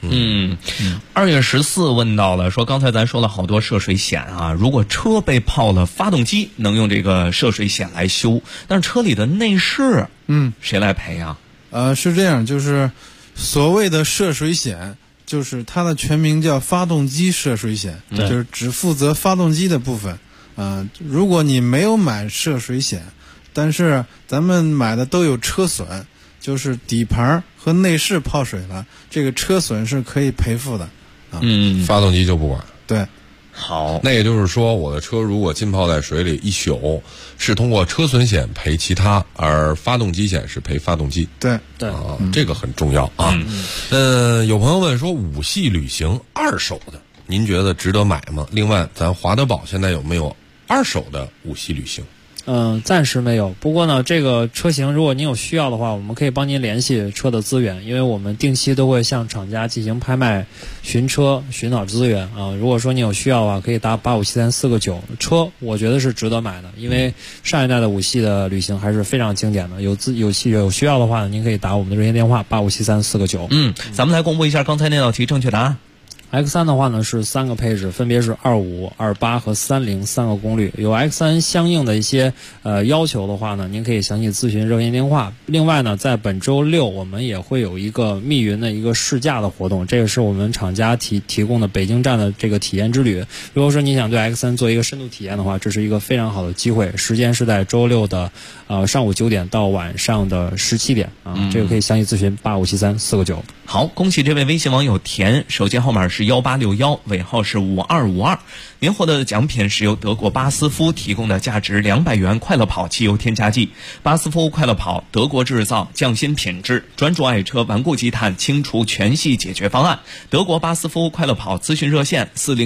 B: 2月14问到了，说刚才咱说了好多涉水险啊，如果车被泡了发动机，能用这个涉水险来修，但是车里的内饰，谁来赔啊？
U: 是这样，就是所谓的涉水险，就是它的全名叫发动机涉水险，就是只负责发动机的部分。如果你没有买涉水险，但是咱们买的都有车损，就是底盘和内饰泡水了，这个车损是可以赔付的。
F: 发动机就不管。
U: 对，
B: 好，
F: 那也就是说，我的车如果浸泡在水里一宿，是通过车损险赔其他，而发动机险是赔发动机。
U: 对，
F: 这个很重要啊。有朋友问说，5系旅行2手的，您觉得值得买吗？另外，咱华德宝现在有没有2手的5系旅行？
H: 暂时没有。不过呢，这个车型如果您有需要的话，我们可以帮您联系车的资源，因为我们定期都会向厂家进行拍卖、寻车、寻找资源啊。如果说你有需要的话，可以打85734个9。车我觉得是值得买的，因为上一代的5系的旅行还是非常经典的。有需要的话呢，您可以打我们的热线电话85734个9。
B: 咱们来公布一下刚才那道题正确答案。
H: X3 的话呢是3个配置，分别是25、28和30 3个功率。有 X3 相应的一些要求的话呢，您可以详细咨询热线电话。另外呢，在本周6我们也会有一个密云的一个试驾的活动，这个是我们厂家提供的北京站的这个体验之旅。如果说你想对 X3 做一个深度体验的话，这是一个非常好的机会。时间是在周6的上午9点到晚上的17点啊，这个可以详细咨询85734个9。
B: 好，恭喜这位微信网友田，手机号码是1861，尾号是5252。您获得的奖品是由德国巴斯夫提供的价值200元快乐跑汽油添加剂。巴斯夫快乐跑，德国制造，匠心品质，专注爱车顽固积碳清除全系解决方案。德国巴斯夫快乐跑咨询热线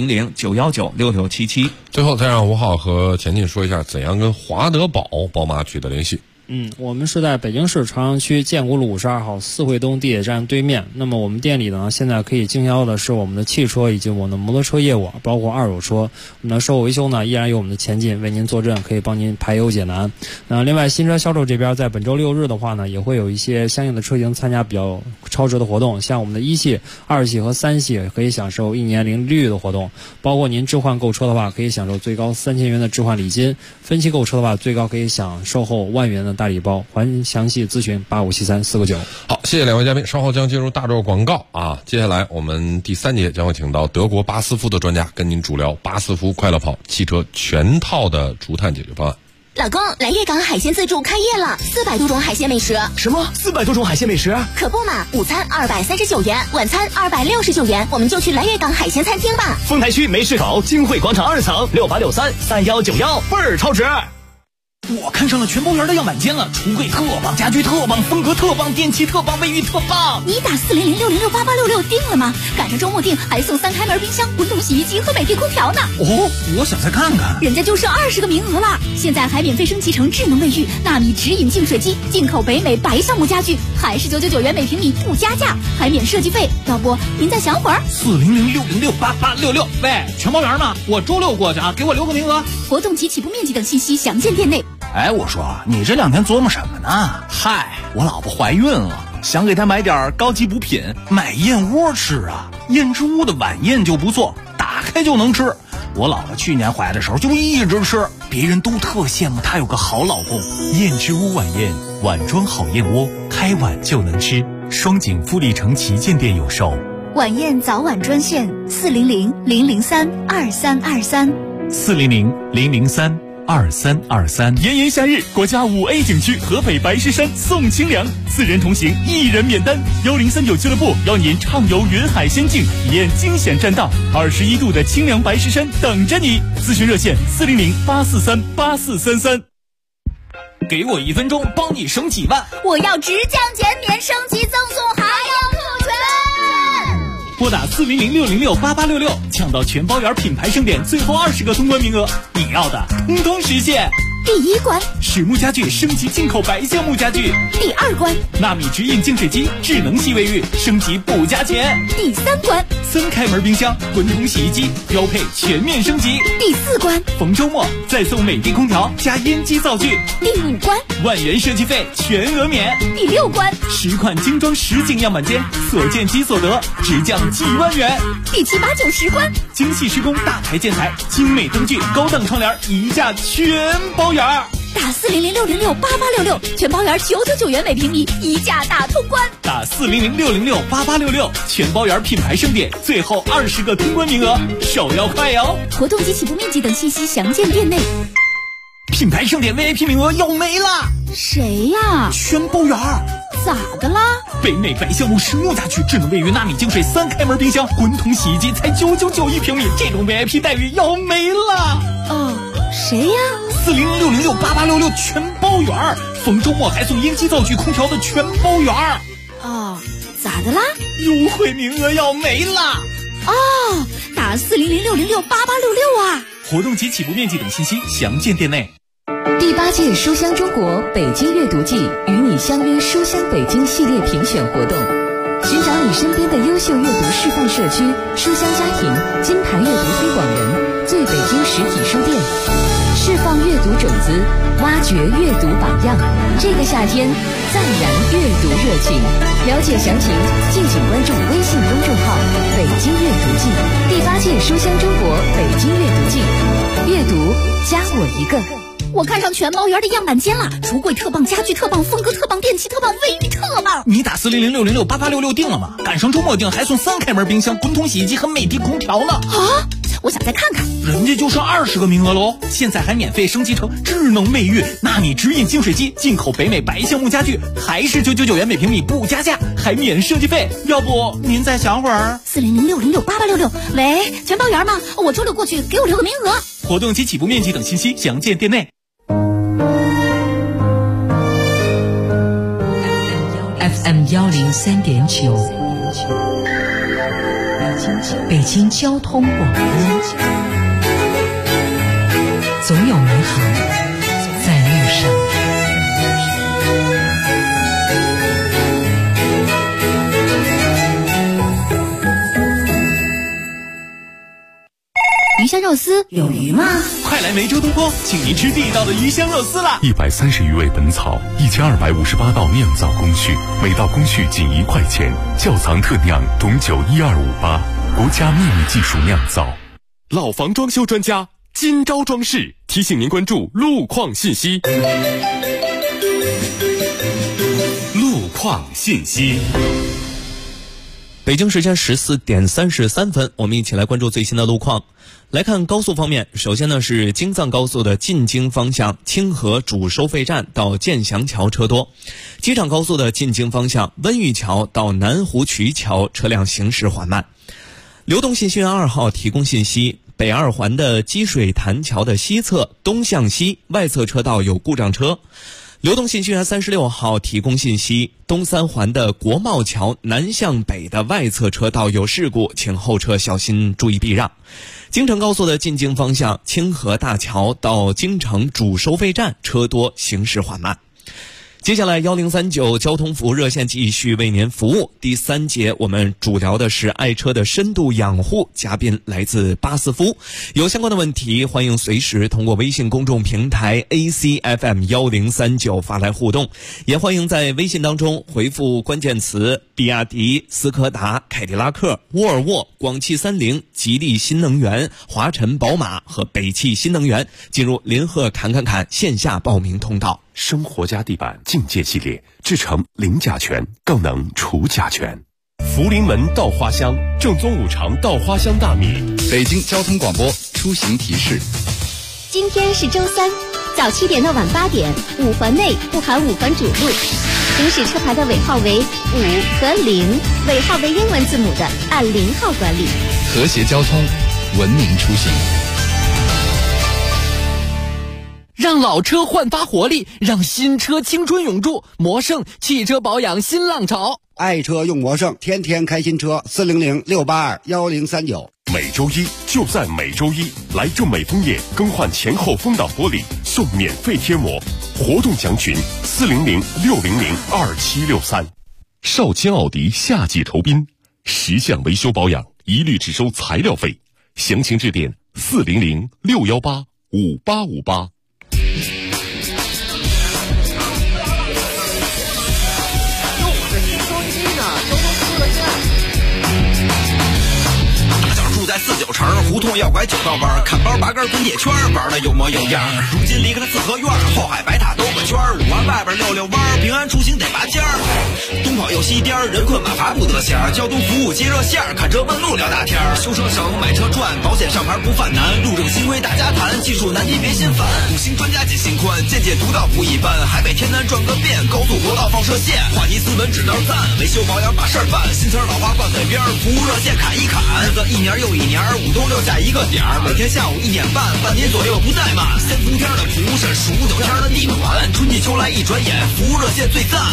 B: 400-919-6677。
F: 最后再让吴浩和前进说一下怎样跟华德宝宝马取得联系。
H: 我们是在北京市朝阳区建国路52号四惠东地铁站对面。那么我们店里呢，现在可以经销的是我们的汽车以及我们的摩托车业务，包括2手车。我们的售后维修呢，依然有我们的前进为您坐镇，可以帮您排忧解难。另外新车销售这边，在本周6日的话呢，也会有一些相应的车型参加比较超值的活动，像我们的1系、2系和3系可以享受1年零利率的活动，包括您置换购车的话，可以享受最高3000元的置换礼金；分期购车的话，最高可以享售后1万元的大礼包。还详细咨询85734个9。
F: 好，谢谢2位嘉宾，稍后将进入大洲广告啊。接下来我们第3节将会请到德国巴斯夫的专家跟您主聊巴斯夫快乐跑汽车全套的竹炭解决方案。
P: 老公，来粤港海鲜自助开业了，400多种海鲜美食。
O: 什么？400多种海鲜美食？
P: 可不嘛，午餐239元，晚餐269元，我们就去来粤港海鲜餐厅吧。
O: 丰台区梅市口金汇广场2层68633191，倍儿超值。我看上了全包园的样板间了，橱柜特棒，家居特棒，风格特棒，电器特棒，卫浴特棒。
P: 你打400-606-8866定了吗？赶上周末定还送3开门冰箱、滚筒洗衣机和美的空调呢。
O: 我想再看看。
P: 人家就剩20个名额了，现在还免费升级成智能卫浴、纳米直饮净水机，进口北美白橡木家具，还是999元每平米不加价，还免设计费。要不您再想会儿
O: ？400-606-8866。喂，全包园吗？我周6过去啊，给我留个名额。
P: 活动及起步面积等信息详见店内。
O: 哎，我说你这2天琢磨什么呢？嗨，我老婆怀孕了，想给她买点高级补品，买燕窝吃啊。燕之屋的晚宴就不错，打开就能吃。我老婆去年怀的时候就一直吃， 别人都特羡慕她有个好老公。燕之屋晚宴，碗装好燕窝，开碗就能吃。双井富力城旗舰店有售。
I: 晚宴早晚专线
Q: 400-003-2323，400-003-2323。炎炎夏日，国家5A 景区河北白石山送清凉，4人同行1人免单。1039俱乐部邀您畅游云海仙境，体验惊险栈道，21度的清凉白石山等着你。咨询热线400-843-8433。
O: 给我1分钟，帮你省几万。
P: 我要直降减免，升级赠送还要入群。
O: 拨打400-606-8866，抢到全包圆品牌盛典最后20个通关名额，你要的通通实现。
P: 第1关，
O: 实木家具升级进口白橡木家具。
P: 第2关，
O: 纳米直饮净水机智能洗卫浴升级不加钱。
P: 第3关
O: ，3开门冰箱滚筒洗衣机标配全面升级。
P: 第4关，
O: 逢周末再送美的空调加烟机灶具。
P: 第5关，
O: 万元设计费全额免。
P: 第6关
O: ，10款精装实景样板间，所见即所得，直降几万元。
P: 第7、8、9、10关，
O: 精细施工大台建材，精美灯具，高档窗帘，一价全包圆。
P: 打400-606-8866，全包圆999元每平米，一价大通关。
O: 打400-606-8866，全包圆品牌盛典最后20个通关名额，手要快哟！
P: 活动及起步面积等信息详见店内。
O: 品牌盛典 VIP 名额要没了。
P: 谁呀？
O: 全包圆。
P: 咋的啦？
O: 北美白橡木实木家具，智能卫浴，纳米净水，3开门冰箱，滚筒洗衣机才999一平米，这种 VIP 待遇要没了。
P: 哦，谁呀
O: ？400-606-8866，全包圆。逢周末还送烟机灶具空调的全包圆。
P: 哦，咋的啦？
O: 优惠名额要没了。
P: 哦，打400-606-8866啊！
O: 活动及起步面积等信息详见店内。
G: 第8届书香中国北京阅读季与你相约书香北京系列评选活动，寻找你身边的优秀阅读示范社区、书香家庭、金牌阅读推广人，最北京实体书店，释放阅读种子，挖掘阅读榜样。这个夏天，再燃阅读热情。了解详情，敬请关注微信公众号“北京阅读季”。第8届书香中国北京阅读季，阅读加我一个。
P: 我看上全包圆的样板间了，橱柜特棒，家具特棒，风格特棒，电器特棒，卫浴特棒。
O: 你打400-606-8866定了吗？赶上周末定还送3开门冰箱、滚筒洗衣机和美的空调呢。
P: 啊！我想再看看。
O: 人家就剩20个名额喽，现在还免费升级成智能卫浴，纳米直饮净水机，进口北美白橡木家具，还是999元每平米不加价，还免设计费。要不您再想会儿
P: ？400-606-8866，喂，全包圆吗？我周6过去，给我留个名额。
O: 活动及起步面积等信息详见店内。
T: FM 103.9，北京交通广播，总有美好在路上。
P: 鱼香肉丝有鱼吗？
O: 快来梅州东坡，请您吃地道的鱼香肉丝啦
D: ！130余味本草，1258道酿造工序，每道工序仅1块钱，窖藏特酿董酒12588，国家秘密技术酿造。
L: 老房装修专家金招装饰提醒您关注路况信息。路况信息。
B: 北京时间14点33分，我们一起来关注最新的路况。来看高速方面，首先呢是京藏高速的进京方向清河主收费站到建祥桥车多，机场高速的进京方向温榆桥到南湖渠桥车辆行驶缓慢。流动信息源2号提供信息，北2环的积水潭桥的西侧东向西外侧车道有故障车。流动信息源36号提供信息，东3环的国贸桥南向北的外侧车道有事故，请后车小心注意避让。京承高速的进京方向清河大桥到京承主收费站车多，行驶缓慢。 接下来1039交通服务热线继续为您服务。第3节我们主聊的是爱车的深度养护，嘉宾来自巴斯夫。有相关的问题，欢迎随时通过微信公众平台 ACFM1039 发来互动，也欢迎在微信当中回复关键词比亚迪、斯柯达、凯迪拉克、沃尔沃、广汽三菱、吉利新能源、华晨宝马和北汽新能源，进入林鹤侃线下报名通道。
D: 生活家地板境界系列，制成零甲醛，更能除甲醛。福临门稻花香，正宗五常稻花香大米。
J: 北京交通广播出行提示：
P: 今天是周3，早7点到晚8点，5环内不含5环主路，行驶车牌的尾号为5和0，尾号为英文字母的按0号管理。
J: 和谐交通，文明出行。
W: 让老车焕发活力，让新车青春永驻。魔盛汽车保养新浪潮，
C: 爱车用魔盛，天天开新车，400-682-1039。
D: 每周一就在每周一，来正美枫叶更换前后风挡玻璃，送免费贴膜。活动详询400-600-2763。
A: 少卿奥迪夏季酬宾，10项维修保养一律只收材料费，详情致电400-618-5858。
E: 在49城胡同要拐9道弯，看包拔根滚铁圈，玩的有模有样。如今离开了四合院，后海白塔兜个圈，5环外边溜弯，平安出行得拔尖儿。东跑右西颠，人困马乏不得闲。交通服务接热线，看车问路聊大天。修车省，买车赚，保险上牌不犯难。路政新规大家谈，技术难题别心烦。5星专家解心宽，见解独到不一般。海北天南转个遍，高速国道放射线，话题斯文指道赞，维修保养把事儿办。新词老话挂嘴边，服务热线侃一侃。日子一年又一年，5都留下一个点儿，每天下午1点半，半年左右不怠慢。3伏天的服务是数9天的地暖，春季秋来一转眼，服务热线最赞。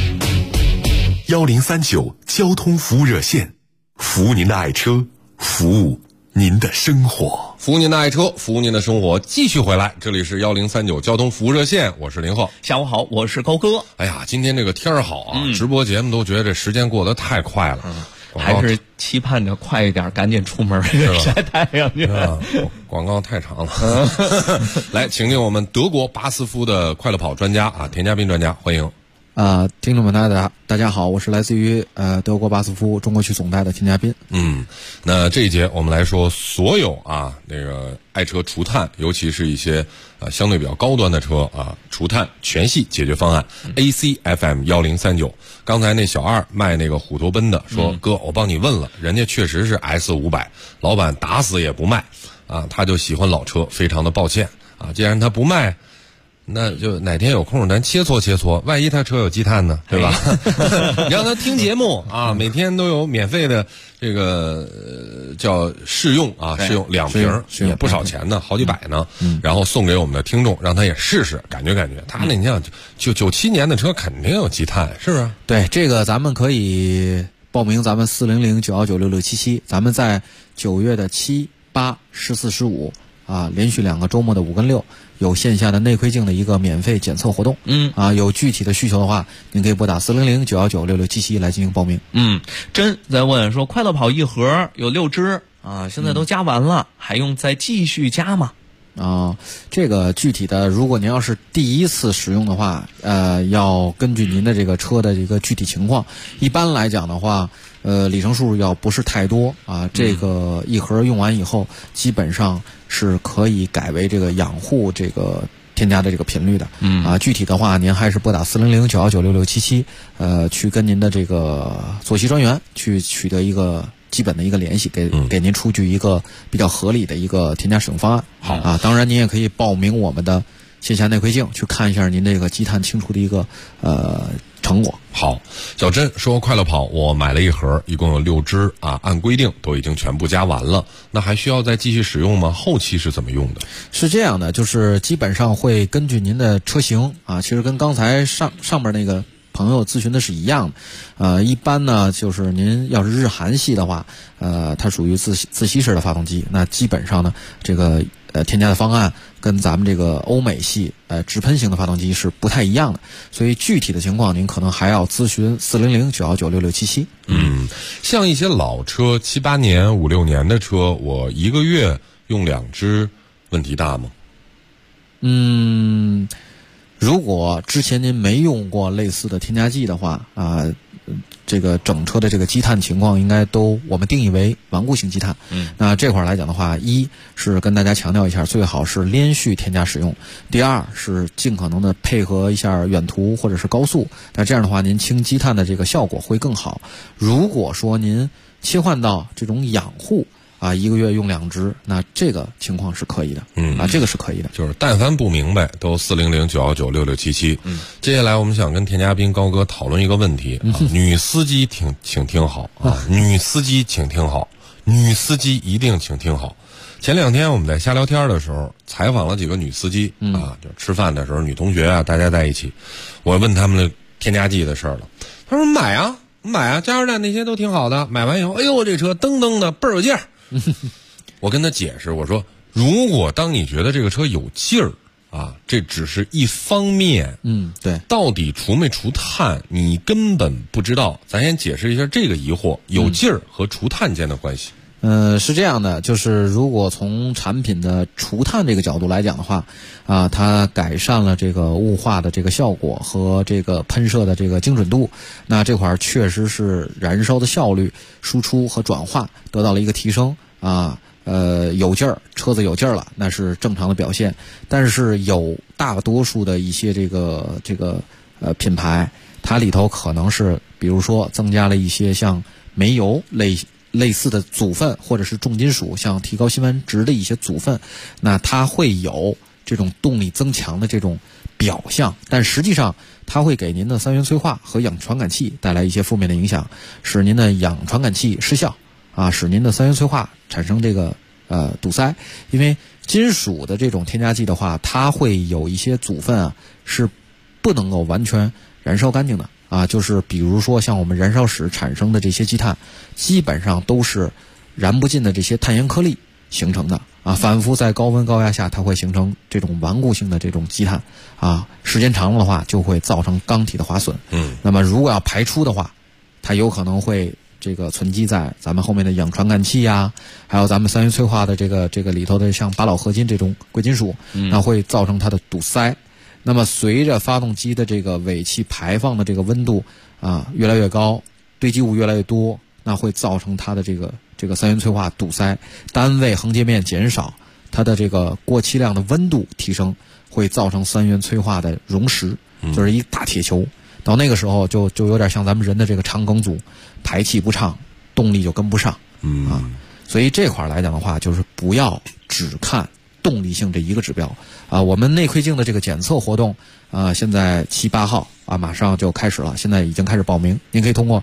D: 1039交通服务热线，服务您的爱车，服务您的生活，
F: 服务您的爱车，服务您的生活。继续回来，这里是1039交通服务热线，我是林鹤。
B: 下午好，我是高哥。
F: 哎呀，今天这个天儿好啊，直播节目都觉得这时间过得太快了。
B: 还是期盼着快一点，赶紧出门晒太阳去。
F: 广告太长了。来，请进我们德国巴斯夫的快乐跑专家啊，田家斌专家，欢迎。
M: 听众们大家好，我是来自于德国巴斯夫中国区总代的田家斌。
F: 那这一节我们来说所有那个爱车除碳，尤其是一些相对比较高端的车除碳全系解决方案。ACFM 1039，刚才那小二卖那个虎头奔的说，哥我帮你问了，人家确实是 S500，老板打死也不卖他就喜欢老车，非常的抱歉既然他不卖，那就哪天有空咱切磋，万一他车有积碳呢，对吧？你让他听节目每天都有免费的这个叫试用试用2瓶，也不少钱呢，好几百呢。然后送给我们的听众，让他也试试，感觉。他那你像就97年的车肯定有积碳，是不是？
M: 对，这个咱们可以报名咱们400-919-6677，咱们在9月的7、8、14、15连续2个周末的5跟6。有线下的内窥镜的一个免费检测活动，有具体的需求的话，您可以拨打400-919-6677来进行报名。
B: 真在问说，快乐跑一盒有6支现在都加完了，还用再继续加吗？
M: 这个具体的，如果您要是第一次使用的话，要根据您的这个车的一个具体情况。一般来讲的话，里程数要不是太多这个一盒用完以后，基本上是可以改为这个养护这个添加的这个频率的。具体的话，您还是拨打400-919-6677，去跟您的这个作息专员去取得一个基本的一个联系，给您出具一个比较合理的一个添加使用方案。好当然您也可以报名我们的线下内窥镜，去看一下您这个积碳清除的一个成果。
F: 好，小珍说快乐跑我买了一盒，一共有6支按规定都已经全部加完了，那还需要再继续使用吗？后期是怎么用的？
M: 是这样的，就是基本上会根据您的车型其实跟刚才上面那个朋友咨询的是一样的。一般呢，就是您要是日韩系的话，它属于自吸式的发动机，那基本上呢，这个添加的方案跟咱们这个欧美系直喷型的发动机是不太一样的，所以具体的情况您可能还要咨询400-919-6677。
F: 像一些老车7、8年、5、6年的车，我一个月用2支，问题大吗？
M: 如果之前您没用过类似的添加剂的话这个整车的这个积碳情况应该都我们定义为顽固性积碳。那这块来讲的话，一是跟大家强调一下，最好是连续添加使用；第二是尽可能的配合一下远途或者是高速，那这样的话您清积碳的这个效果会更好。如果说您切换到这种养护一个月用2支，那这个情况是可以的。这个是可以的。
F: 就是但凡不明白，都400-919-6677。接下来我们想跟田家斌高哥讨论一个问题女司机请听好女司机请听好，女司机一定请听好。前2天我们在瞎聊天的时候，采访了几个女司机就吃饭的时候，女同学大家在一起，我问他们的添加剂的事了。他说买啊，加油站那些都挺好的，买完以后，哎呦，这车噔噔的倍儿有劲儿。我跟他解释，我说如果当你觉得这个车有劲儿这只是一方面，
M: 对，
F: 到底除没除碳你根本不知道。咱先解释一下这个疑惑，有劲儿和除碳间的关系。
M: 是这样的，就是如果从产品的除碳这个角度来讲的话它改善了这个雾化的这个效果和这个喷射的这个精准度，那这块确实是燃烧的效率、输出和转化得到了一个提升有劲儿，车子有劲儿了，那是正常的表现。但是有大多数的一些这个品牌，它里头可能是比如说增加了一些像煤油类似的组分，或者是重金属，像提高辛烷值的一些组分，那它会有这种动力增强的这种表象，但实际上它会给您的3元催化和氧传感器带来一些负面的影响，使您的氧传感器失效使您的3元催化产生这个堵塞。因为金属的这种添加剂的话，它会有一些组分是不能够完全燃烧干净的就是比如说像我们燃烧室产生的这些积碳，基本上都是燃不尽的这些碳盐颗粒形成的反复在高温高压下，它会形成这种顽固性的这种积碳时间长了的话就会造成钢体的划损。那么如果要排出的话，它有可能会这个存积在咱们后面的氧传感器还有咱们3元催化的这个里头的像巴老合金这种贵金属，那会造成它的堵塞。那么随着发动机的这个尾气排放的这个温度越来越高，堆积物越来越多，那会造成它的这个3元催化堵塞，单位横截面减少，它的这个过气量的温度提升，会造成3元催化的溶蚀，就是一大铁球。到那个时候就有点像咱们人的这个肠梗阻，排气不畅，动力就跟不上所以这块来讲的话，就是不要只看动力性这一个指标我们内窥镜的这个检测活动现在7、8号马上就开始了，现在已经开始报名，您可以通过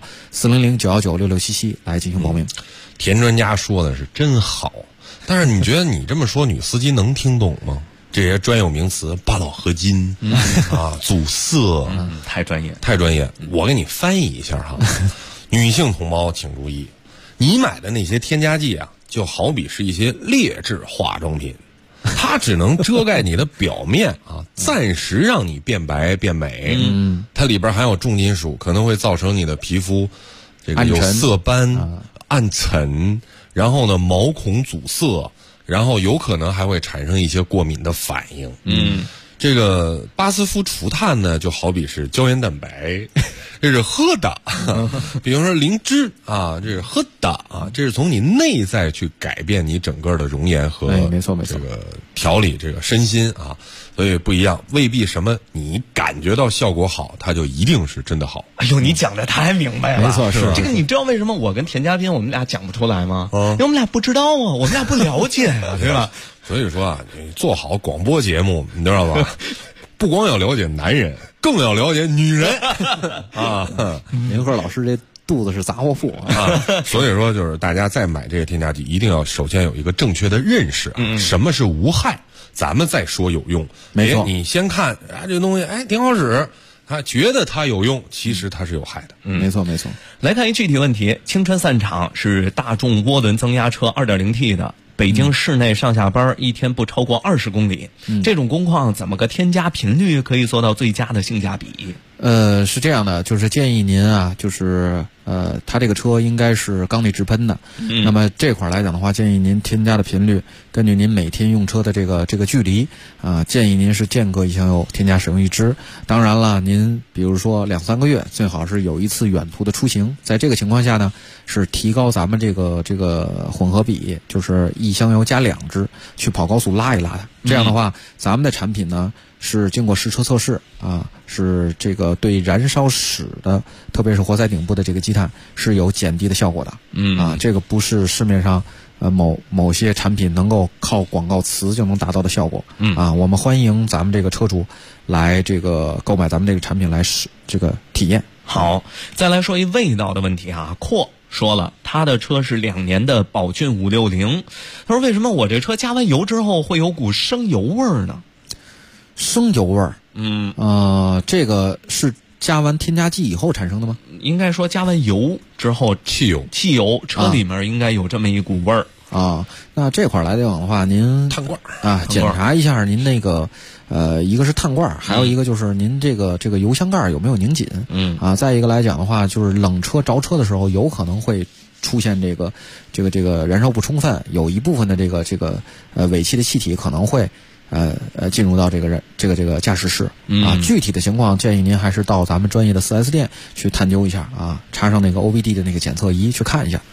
M: 400-919-6677来进行报名。
F: 田专家说的是真好，但是你觉得你这么说女司机能听懂吗？这些专有名词，巴老合金阻塞
B: 太专业。
F: 我给你翻译一下女性同胞请注意，你买的那些添加剂就好比是一些劣质化妆品，它只能遮盖你的表面暂时让你变白变美它里边含有重金属，可能会造成你的皮肤这个有色斑、暗沉，然后呢毛孔阻塞，然后有可能还会产生一些过敏的反应这个巴斯夫除碳呢，就好比是胶原蛋白，这是喝的比如说灵芝这是喝的这是从你内在去改变你整个的容颜和
M: 没错
F: 这个调理这个身心所以不一样，未必什么你感觉到效果好，它就一定是真的好。
B: 哎呦，你讲的太明白了。
M: 没错，是
B: 这个。你知道为什么我跟田家斌我们俩讲不出来吗？因为我们俩不知道我们俩不了解对吧？
F: 所以说你做好广播节目，你知道吧？不光要了解男人，更要了解女人
M: 明鹤老师这肚子是杂货铺
F: 所以说就是大家在买这个添加剂，一定要首先有一个正确的认识什么是无害，咱们再说有用。
M: 没错，
F: 你先看这东西挺好使，觉得它有用，其实它是有害的。
M: 没错没错。
B: 来看一具体问题，青春散场是大众涡轮增压车 2.0T 的， 北京市内上下班一天不超过20公里，这种工况怎么个添加频率可以做到最佳的性价比？
M: 是这样的，就是建议您啊，就是它这个车应该是缸内直喷的，那么这块来讲的话，建议您添加的频率根据您每天用车的这个距离建议您是间隔1箱油添加使用1支。当然了，您比如说2-3个月，最好是有一次远途的出行，在这个情况下呢，是提高咱们这个混合比，就是1箱油加2支去跑高速拉一拉它。这样的话，咱们的产品呢是经过实车测试是这个对燃烧室的，特别是活塞顶部的这个积碳是有减低的效果的。这个不是市面上某些产品能够靠广告词就能达到的效果。我们欢迎咱们这个车主来这个购买咱们这个产品来这个体验。
B: 好，再来说一味道的问题阔说了，他的车是2年的宝骏560，他说为什么我这车加完油之后会有股生油味儿呢？
M: 生油味儿，这个是加完添加剂以后产生的吗？
B: 应该说加完油之后，汽油车里面应该有这么一股味儿
M: 那这块来讲的话，您
F: 碳罐
M: 检查一下您那个一个是碳罐，还有一个就是您这个油箱盖有没有拧紧。再一个来讲的话，就是冷车着车的时候有可能会出现这个燃烧不充分，有一部分的这个尾气的气体可能会进入到这个驾驶室具体的情况建议您还是到咱们专业的4S 店去探究一下插上那个 OBD 的那个检测仪去看一下。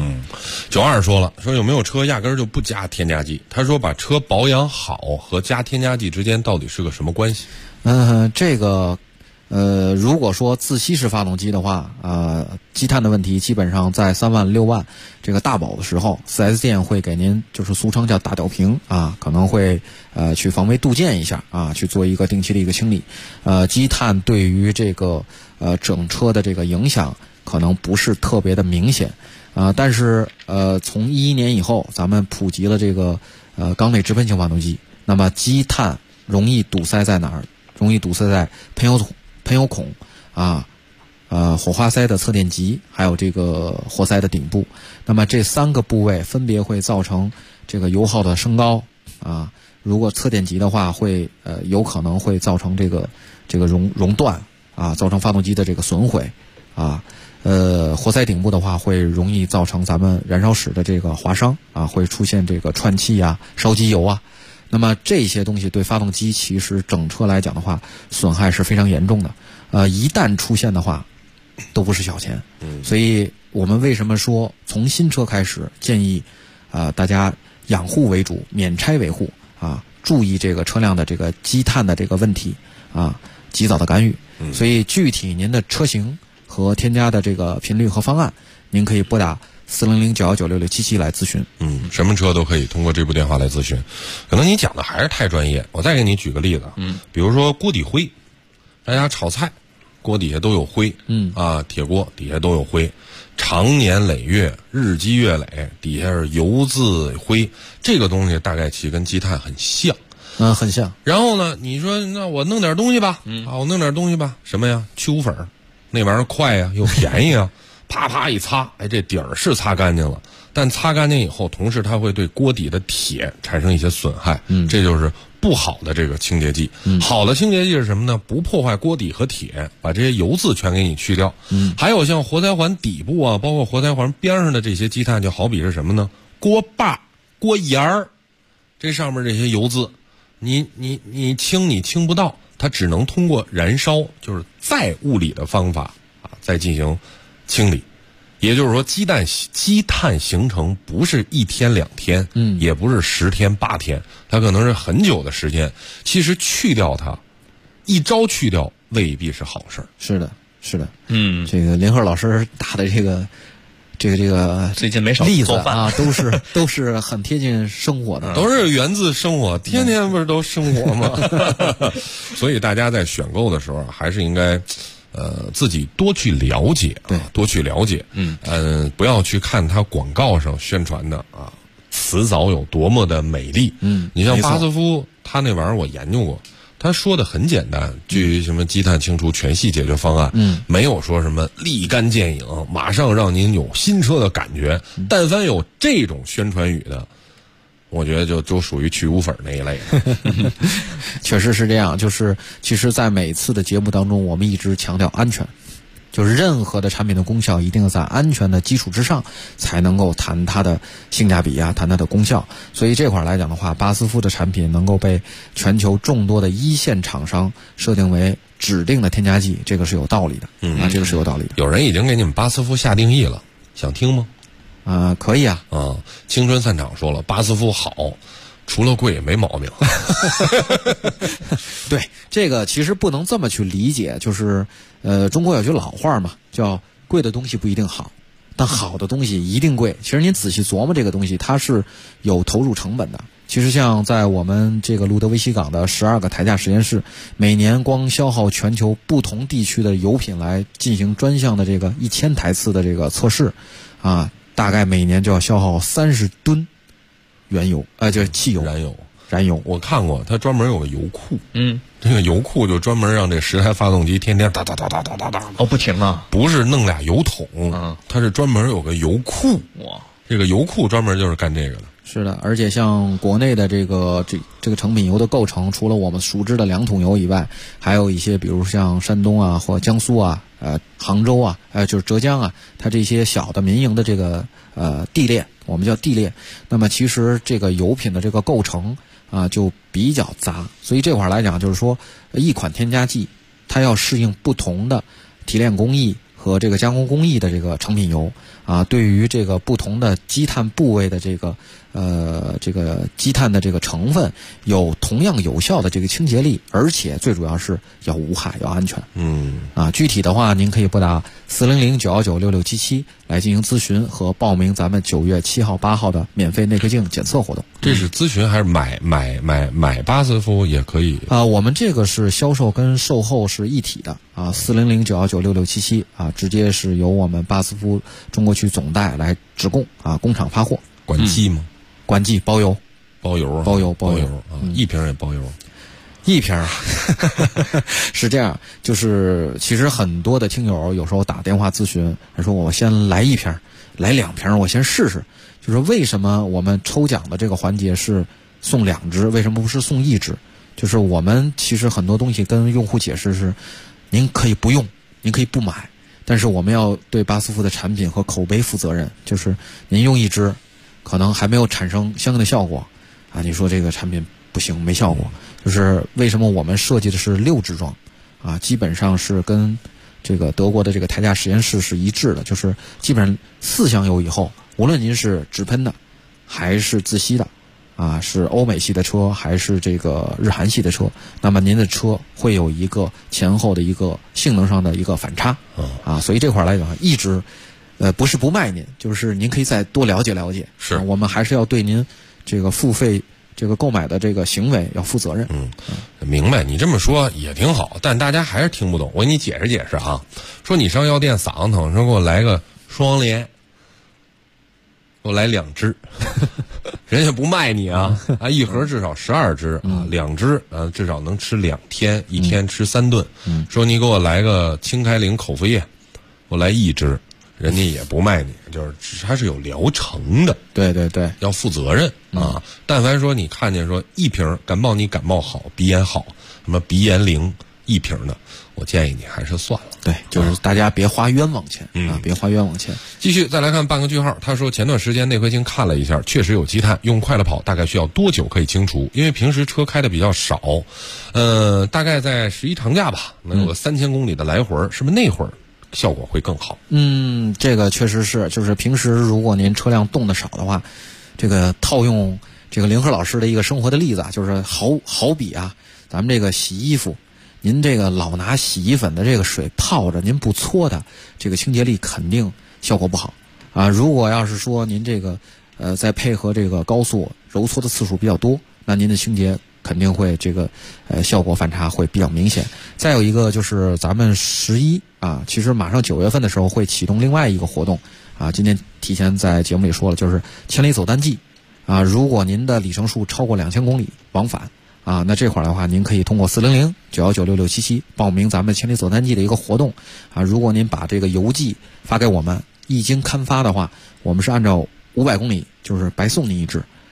F: 92说了，说有没有车压根儿就不加添加剂？他说把车保养好和加添加剂之间到底是个什么关系？
M: 这个如果说自吸式发动机的话，积碳的问题基本上在3万6万这个大保的时候，4S 店会给您就是俗称叫大吊瓶可能会去防微杜渐一下去做一个定期的一个清理。积碳对于这个整车的这个影响可能不是特别的明显但是从2011年以后，咱们普及了这个缸内直喷型发动机，那么积碳容易堵塞在哪儿？容易堵塞在喷油孔火花塞的侧电极，还有这个活塞的顶部。那么这3个部位分别会造成这个油耗的升高如果侧电极的话，会有可能会造成这个熔断造成发动机的这个损毁活塞顶部的话，会容易造成咱们燃烧室的这个划伤会出现这个串气烧机油那么这些东西对发动机其实整车来讲的话，损害是非常严重的。一旦出现的话，都不是小钱。所以我们为什么说从新车开始建议大家养护为主，免拆维护注意这个车辆的这个积碳的这个问题及早的干预。所以具体您的车型和添加的这个频率和方案，您可以拨打400-919-6677来咨询。
F: 什么车都可以通过这部电话来咨询。可能你讲的还是太专业，我再给你举个例子。比如说锅底灰，大家炒菜锅底下都有灰，铁锅底下都有灰，长年累月日积月累，底下是油渍灰，这个东西大概其跟积碳很像。
M: 很像。
F: 然后呢，你说那我弄点东西吧，我弄点东西吧，什么呀？去污粉，那玩意儿快又便宜啪啪一擦，这底儿是擦干净了，但擦干净以后，同时它会对锅底的铁产生一些损害，这就是不好的这个清洁剂。好的清洁剂是什么呢？不破坏锅底和铁，把这些油渍全给你去掉。还有像活塞环底部包括活塞环边上的这些积碳，就好比是什么呢？锅把、锅沿儿，这上面这些油渍，你清不到，它只能通过燃烧，就是再物理的方法再进行清理。也就是说，积碳形成不是1天2天，也不是10天8天，它可能是很久的时间。其实去掉它，一朝去掉未必是好事儿。
M: 是的，这个林鹤老师打的这个
B: 最近没少
M: 例子
B: 做饭
M: 都是很贴近生活的，
F: 都是源自生活，天天不是都生活吗？所以大家在选购的时候还是应该自己多去了解多去了解，不要去看它广告上宣传的瓷藻有多么的美丽。你像巴斯夫他那玩意儿我研究过，他说的很简单，至于什么积碳清除全系解决方案，没有说什么立竿见影，马上让您有新车的感觉。但凡有这种宣传语的， 我觉得就属于去污粉那一类。
M: 确实是这样，就是其实在每次的节目当中，我们一直强调安全。就是任何的产品的功效一定要在安全的基础之上，才能够谈它的性价比啊，谈它的功效。所以这块来讲的话，巴斯夫的产品能够被全球众多的一线厂商设定为指定的添加剂，这个是有道理的。这个是有道理的。
F: 有人已经给你们巴斯夫下定义了，想听吗？
M: 可以啊。
F: 青春散场说了，巴斯夫好，除了贵没毛病。
M: 对，这个其实不能这么去理解，就是中国有句老话嘛，叫贵的东西不一定好，但好的东西一定贵。其实您仔细琢磨这个东西，它是有投入成本的。其实像在我们这个路德维希港的12个台架实验室，每年光消耗全球不同地区的油品来进行专项的这个1000台次的这个测试，大概每年就要消耗30吨原油，就是汽油、燃油。
F: 我看过，它专门有个油库。这个油库就专门让这10台发动机天天哒哒哒哒哒哒哒。
B: 不停啊！
F: 不是弄俩油桶，它是专门有个油库。
B: 哇，
F: 这个油库专门就是干这个的。
M: 是的，而且像国内的这个成品油的构成，除了我们熟知的2桶油以外，还有一些比如像山东啊或江苏啊、杭州啊、就是浙江啊，它这些小的民营的这个地链，我们叫地链。那么其实这个油品的这个构成就比较杂，所以这块来讲，就是说一款添加剂它要适应不同的提炼工艺和这个加工工艺的这个成品油对于这个不同的积碳部位的这个积碳的这个成分有同样有效的这个清洁力，而且最主要是要无害要安全。具体的话您可以拨打400-919-6677来进行咨询和报名咱们9月7号8号的免费内窥镜检测活动。
F: 这是咨询还是买巴斯夫也可以？
M: 我们这个是销售跟售后是一体的400-919-6677直接是由我们巴斯夫中国区总代来直供工厂发货。
F: 管寄吗？
M: 管寄，包邮。
F: 包邮一瓶也包邮。
M: 一瓶是这样，就是其实很多的听友有时候打电话咨询，他说我先来1瓶，来2瓶，我先试试。就是为什么我们抽奖的这个环节是送2支，为什么不是送1支？就是我们其实很多东西跟用户解释是，您可以不用，您可以不买，但是我们要对巴斯夫的产品和口碑负责任。就是您用1支，可能还没有产生相应的效果你说这个产品不行，没效果。就是为什么我们设计的是6支装基本上是跟这个德国的这个台架实验室是一致的，就是基本上4箱油以后，无论您是直喷的还是自吸的是欧美系的车还是这个日韩系的车，那么您的车会有一个前后的一个性能上的一个反差所以这块来讲一直不是不卖您，就是您可以再多了解了解。
F: 是
M: 我们还是要对您这个付费这个购买的这个行为要负责任。
F: 明白，你这么说也挺好，但大家还是听不懂。我给你解释解释说你上药店嗓子疼，说给我来个双联，给我来2支，人家不卖你一盒至少12支2支至少能吃2天，一天吃3顿。说你给我来个清开灵口服液，我来1支。人家也不卖你，就是它是有疗程的，
M: 对对对，
F: 要负责任但凡说你看见说1瓶感冒你感冒好，鼻炎好，什么鼻炎灵1瓶的，我建议你还是算了。
M: 对，就是大家别花冤枉钱别花冤枉钱。
F: 继续再来看半个句号，他说前段时间内窥镜看了一下，确实有积碳，用快了跑大概需要多久可以清除？因为平时车开的比较少，大概在11长假吧，能有个3000公里的来回，是不是那会儿效果会更好？
M: 这个确实是，就是平时如果您车辆动的少的话，这个套用这个凌鹤老师的一个生活的例子就是好比咱们这个洗衣服，您这个老拿洗衣粉的这个水泡着，您不搓它，这个清洁力肯定效果不好如果要是说您这个再配合这个高速揉搓的次数比较多，那您的清洁肯定会这个效果反差会比较明显。再有一个就是咱们11其实马上9月份的时候会启动另外一个活动今天提前在节目里说了，就是千里走单季如果您的里程数超过2000公里往返那这会儿的话，您可以通过400-919-6677报名咱们千里走单季的一个活动如果您把这个邮寄发给我们，一经刊发的话，我们是按照500公里就是白送您1支。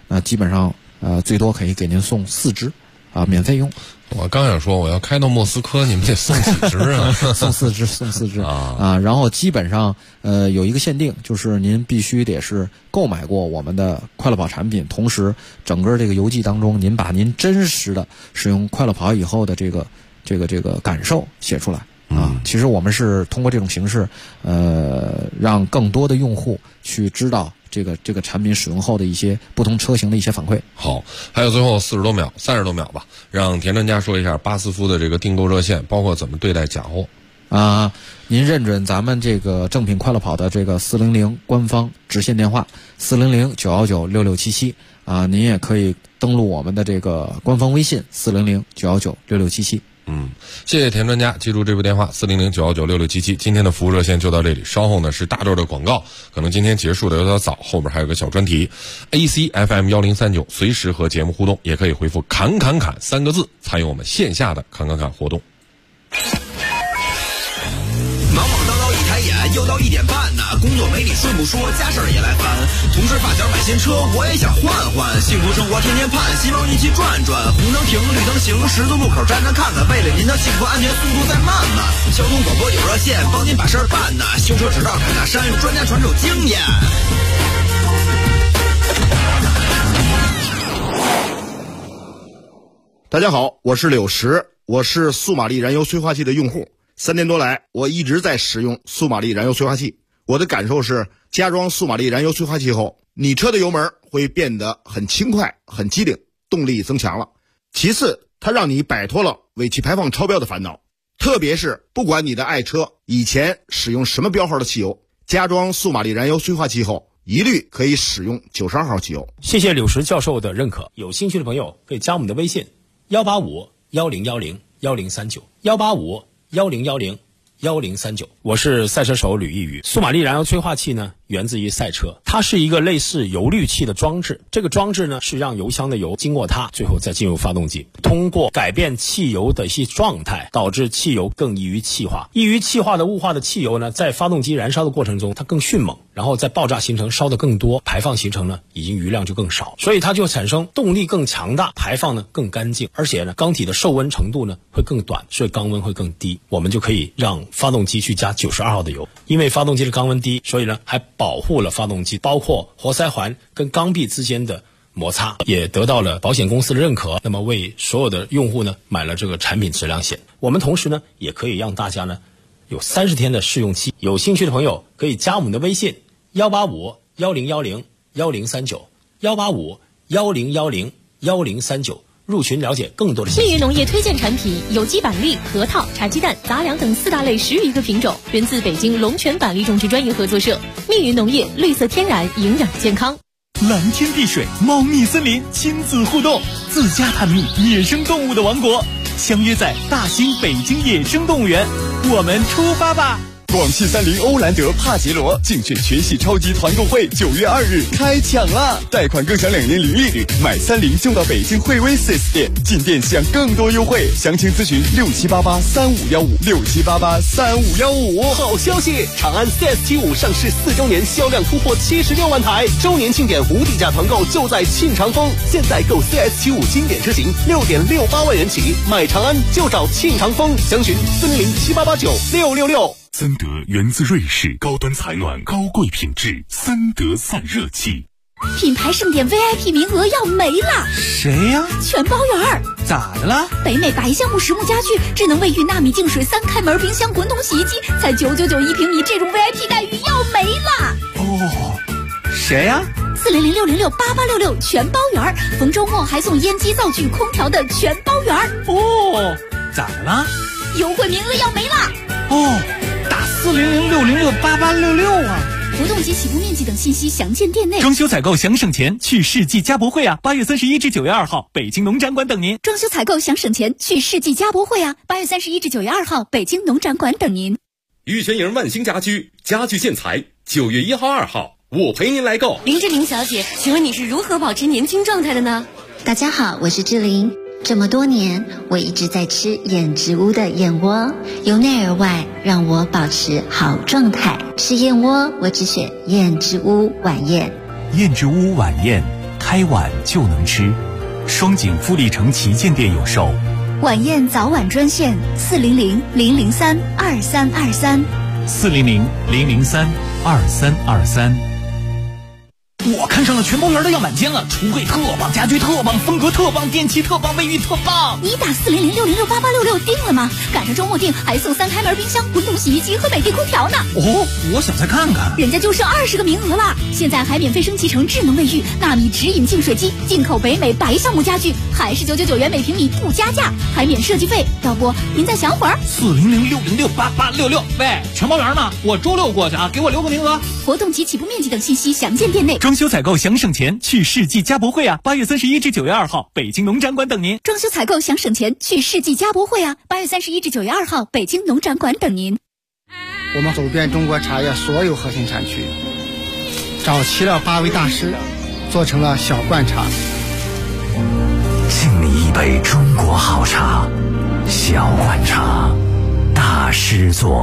M: 那基本上最多可以给您送4支免费用。
F: 我刚想说我要开到莫斯科，你们得送几支啊？
M: 送4支然后基本上有一个限定，就是您必须得是购买过我们的快乐跑产品，同时整个这个邮寄当中，您把您真实的使用快乐跑以后的这个感受写出来其实我们是通过这种形式让更多的用户去知道这个产品使用后的一些不同车型的一些反馈。
F: 好，还有最后30多秒吧，让田专家说一下巴斯夫的这个订购热线，包括怎么对待假货。
M: 您认准咱们这个正品快乐跑的这个400官方直线电话400-919-6677您也可以登录我们的这个官方微信400-919-6677。
F: 谢谢田专家，记住这部电话400-919-6677。今天的服务热线就到这里，稍后呢是大周的广告，可能今天结束的有点早，后边还有个小专题。ACFM 1039，随时和节目互动，也可以回复侃侃侃3个字参与我们线下的侃侃侃活动。
E: 忙忙叨叨一抬眼，又到1点半呢，工作没你顺不说，家事儿也来烦。同事发小买新车，我也想换换，幸福生活天天盼，希望一起转转。红灯停，绿灯行，十字路口站着看看，为了您的幸福安全，速度再慢慢。交通广播有热线，帮您把事儿办呢。修车指导侃大山，专家传授经验。
N: 大家好，我是柳石，我是速马力燃油催化器的用户。3年多来，我一直在使用速马力燃油催化器。我的感受是，加装速马力燃油催化器后，你车的油门会变得很轻快、很机灵，动力增强了。其次，它让你摆脱了尾气排放超标的烦恼。特别是不管你的爱车以前使用什么标号的汽油，加装速马力燃油催化器后，一律可以使用92号汽油。
R: 谢谢柳石教授的认可，有兴趣的朋友可以加我们的微信185-1010-1039，185-1010-1039。我是赛车手吕一宇。速马力燃油催化器呢，源自于赛车，它是一个类似油滤器的装置。这个装置呢，是让油箱的油经过它，最后再进入发动机，通过改变汽油的一些状态，导致汽油更易于气化。易于气化的雾化的汽油呢，在发动机燃烧的过程中，它更迅猛，然后在爆炸形成烧得更多，排放形成呢，已经余量就更少，所以它就产生动力更强大，排放呢更干净，而且呢，缸体的受温程度呢会更短，所以缸温会更低。我们就可以让发动机去加92号的油，因为发动机的缸温低，所以呢还保护了发动机，包括活塞环跟缸壁之间的摩擦，也得到了保险公司的认可，那么为所有的用户呢买了这个产品质量险。我们同时呢也可以让大家呢有30天的试用期，有兴趣的朋友可以加我们的微信185-1010-1039，185-1010-1039入群了解更多的信息。
I: 密云农业推荐产品有机板栗、核桃、茶鸡蛋、杂粮等4大类10余个品种，源自北京龙泉板栗种植专业合作社。密云农业，绿色天然，营养健康。
Q: 蓝天碧水，猫蜜森林，亲子互动，自家探秘野生动物的王国，相约在大兴北京野生动物园，我们出发吧！
V: 广汽30欧蓝德帕杰罗竞选全系超级团购会9月2日开抢啦！贷款更享2年零利率，买30就到北京惠威 4S 店，进店享更多优惠。详情咨询6788-3515，6788-3515。
X: 好消息！长安 CS75 上市4周年，销量突破76万台，周年庆典无底价团购就在庆长丰。现在购 CS75 经典车型6.68万元起，买长安就找庆长丰。详询400-7889-666。
D: 森德源自瑞士，高端采暖，高贵品质，森德散热器。
I: 品牌盛典 VIP 名额要没了，
O: 谁呀？
I: 全包圆。
O: 咋的了？
I: 北美白橡木实木家具、智能卫浴、纳米净水、3开门冰箱、滚筒洗衣机，才999一平米，这种 VIP 待遇要没了。
O: 哦，谁呀
I: ？400-606-8866全包圆，逢周末还送烟机、灶具、空调的全包圆。
O: 哦，咋的了？
I: 优惠名额要没了。
O: 哦，打400-606-8866啊！
I: 活动及起步面积等信息详见店内。
Q: 装修采购想省钱，去世纪家博会啊！8月31至9月2号，北京农展馆等您。
I: 装修采购想省钱，去世纪家博会啊！8月31至9月2号，北京农展馆等您。
Y: 玉泉营万兴家居家具建材，9月1号、2号，我陪您来购。
Z: 林志玲小姐，请问你是如何保持年轻状态的呢？
S: 大家好，我是志玲。这么多年，我一直在吃燕之屋的燕窝，由内而外让我保持好状态。吃燕窝，我只选燕之屋晚宴。
K: 燕之屋晚宴，
Q: 开碗就能吃。双井富力城旗舰店有售。
I: 晚宴早晚专线400-003-2323。
Q: 400-003-2323。我看上了全包园的样板间了，橱柜特棒，家居特棒，风格特棒，电器特棒，卫浴特棒。
I: 你打400-606-8866定了吗？赶上周末定还送3开门冰箱、滚动洗衣机和美的空调呢。
Q: 哦，我想再看看。
I: 人家就剩20个名额了，现在还免费升级成智能卫浴、纳米直饮净水机，进口北美白橡木家具，还是999元每平米不加价，还免设计费。要不您再想会儿
Q: ？400-606-8866。喂，全包园吗？我周6过去啊，给我留个名额。
I: 活动及起步面积等信息详见店内。
Q: 装修采购想省钱，去世纪家博会啊！8月31至9月2号，北京农展馆等您。
I: 装修采购想省钱，去世纪家博会啊！8月31至9月2号，北京农展馆等您。
G: 我们走遍中国茶叶所有核心产区，找齐了8位大师，做成了小罐茶。
K: 敬你一杯中国好茶，小罐茶，大师做。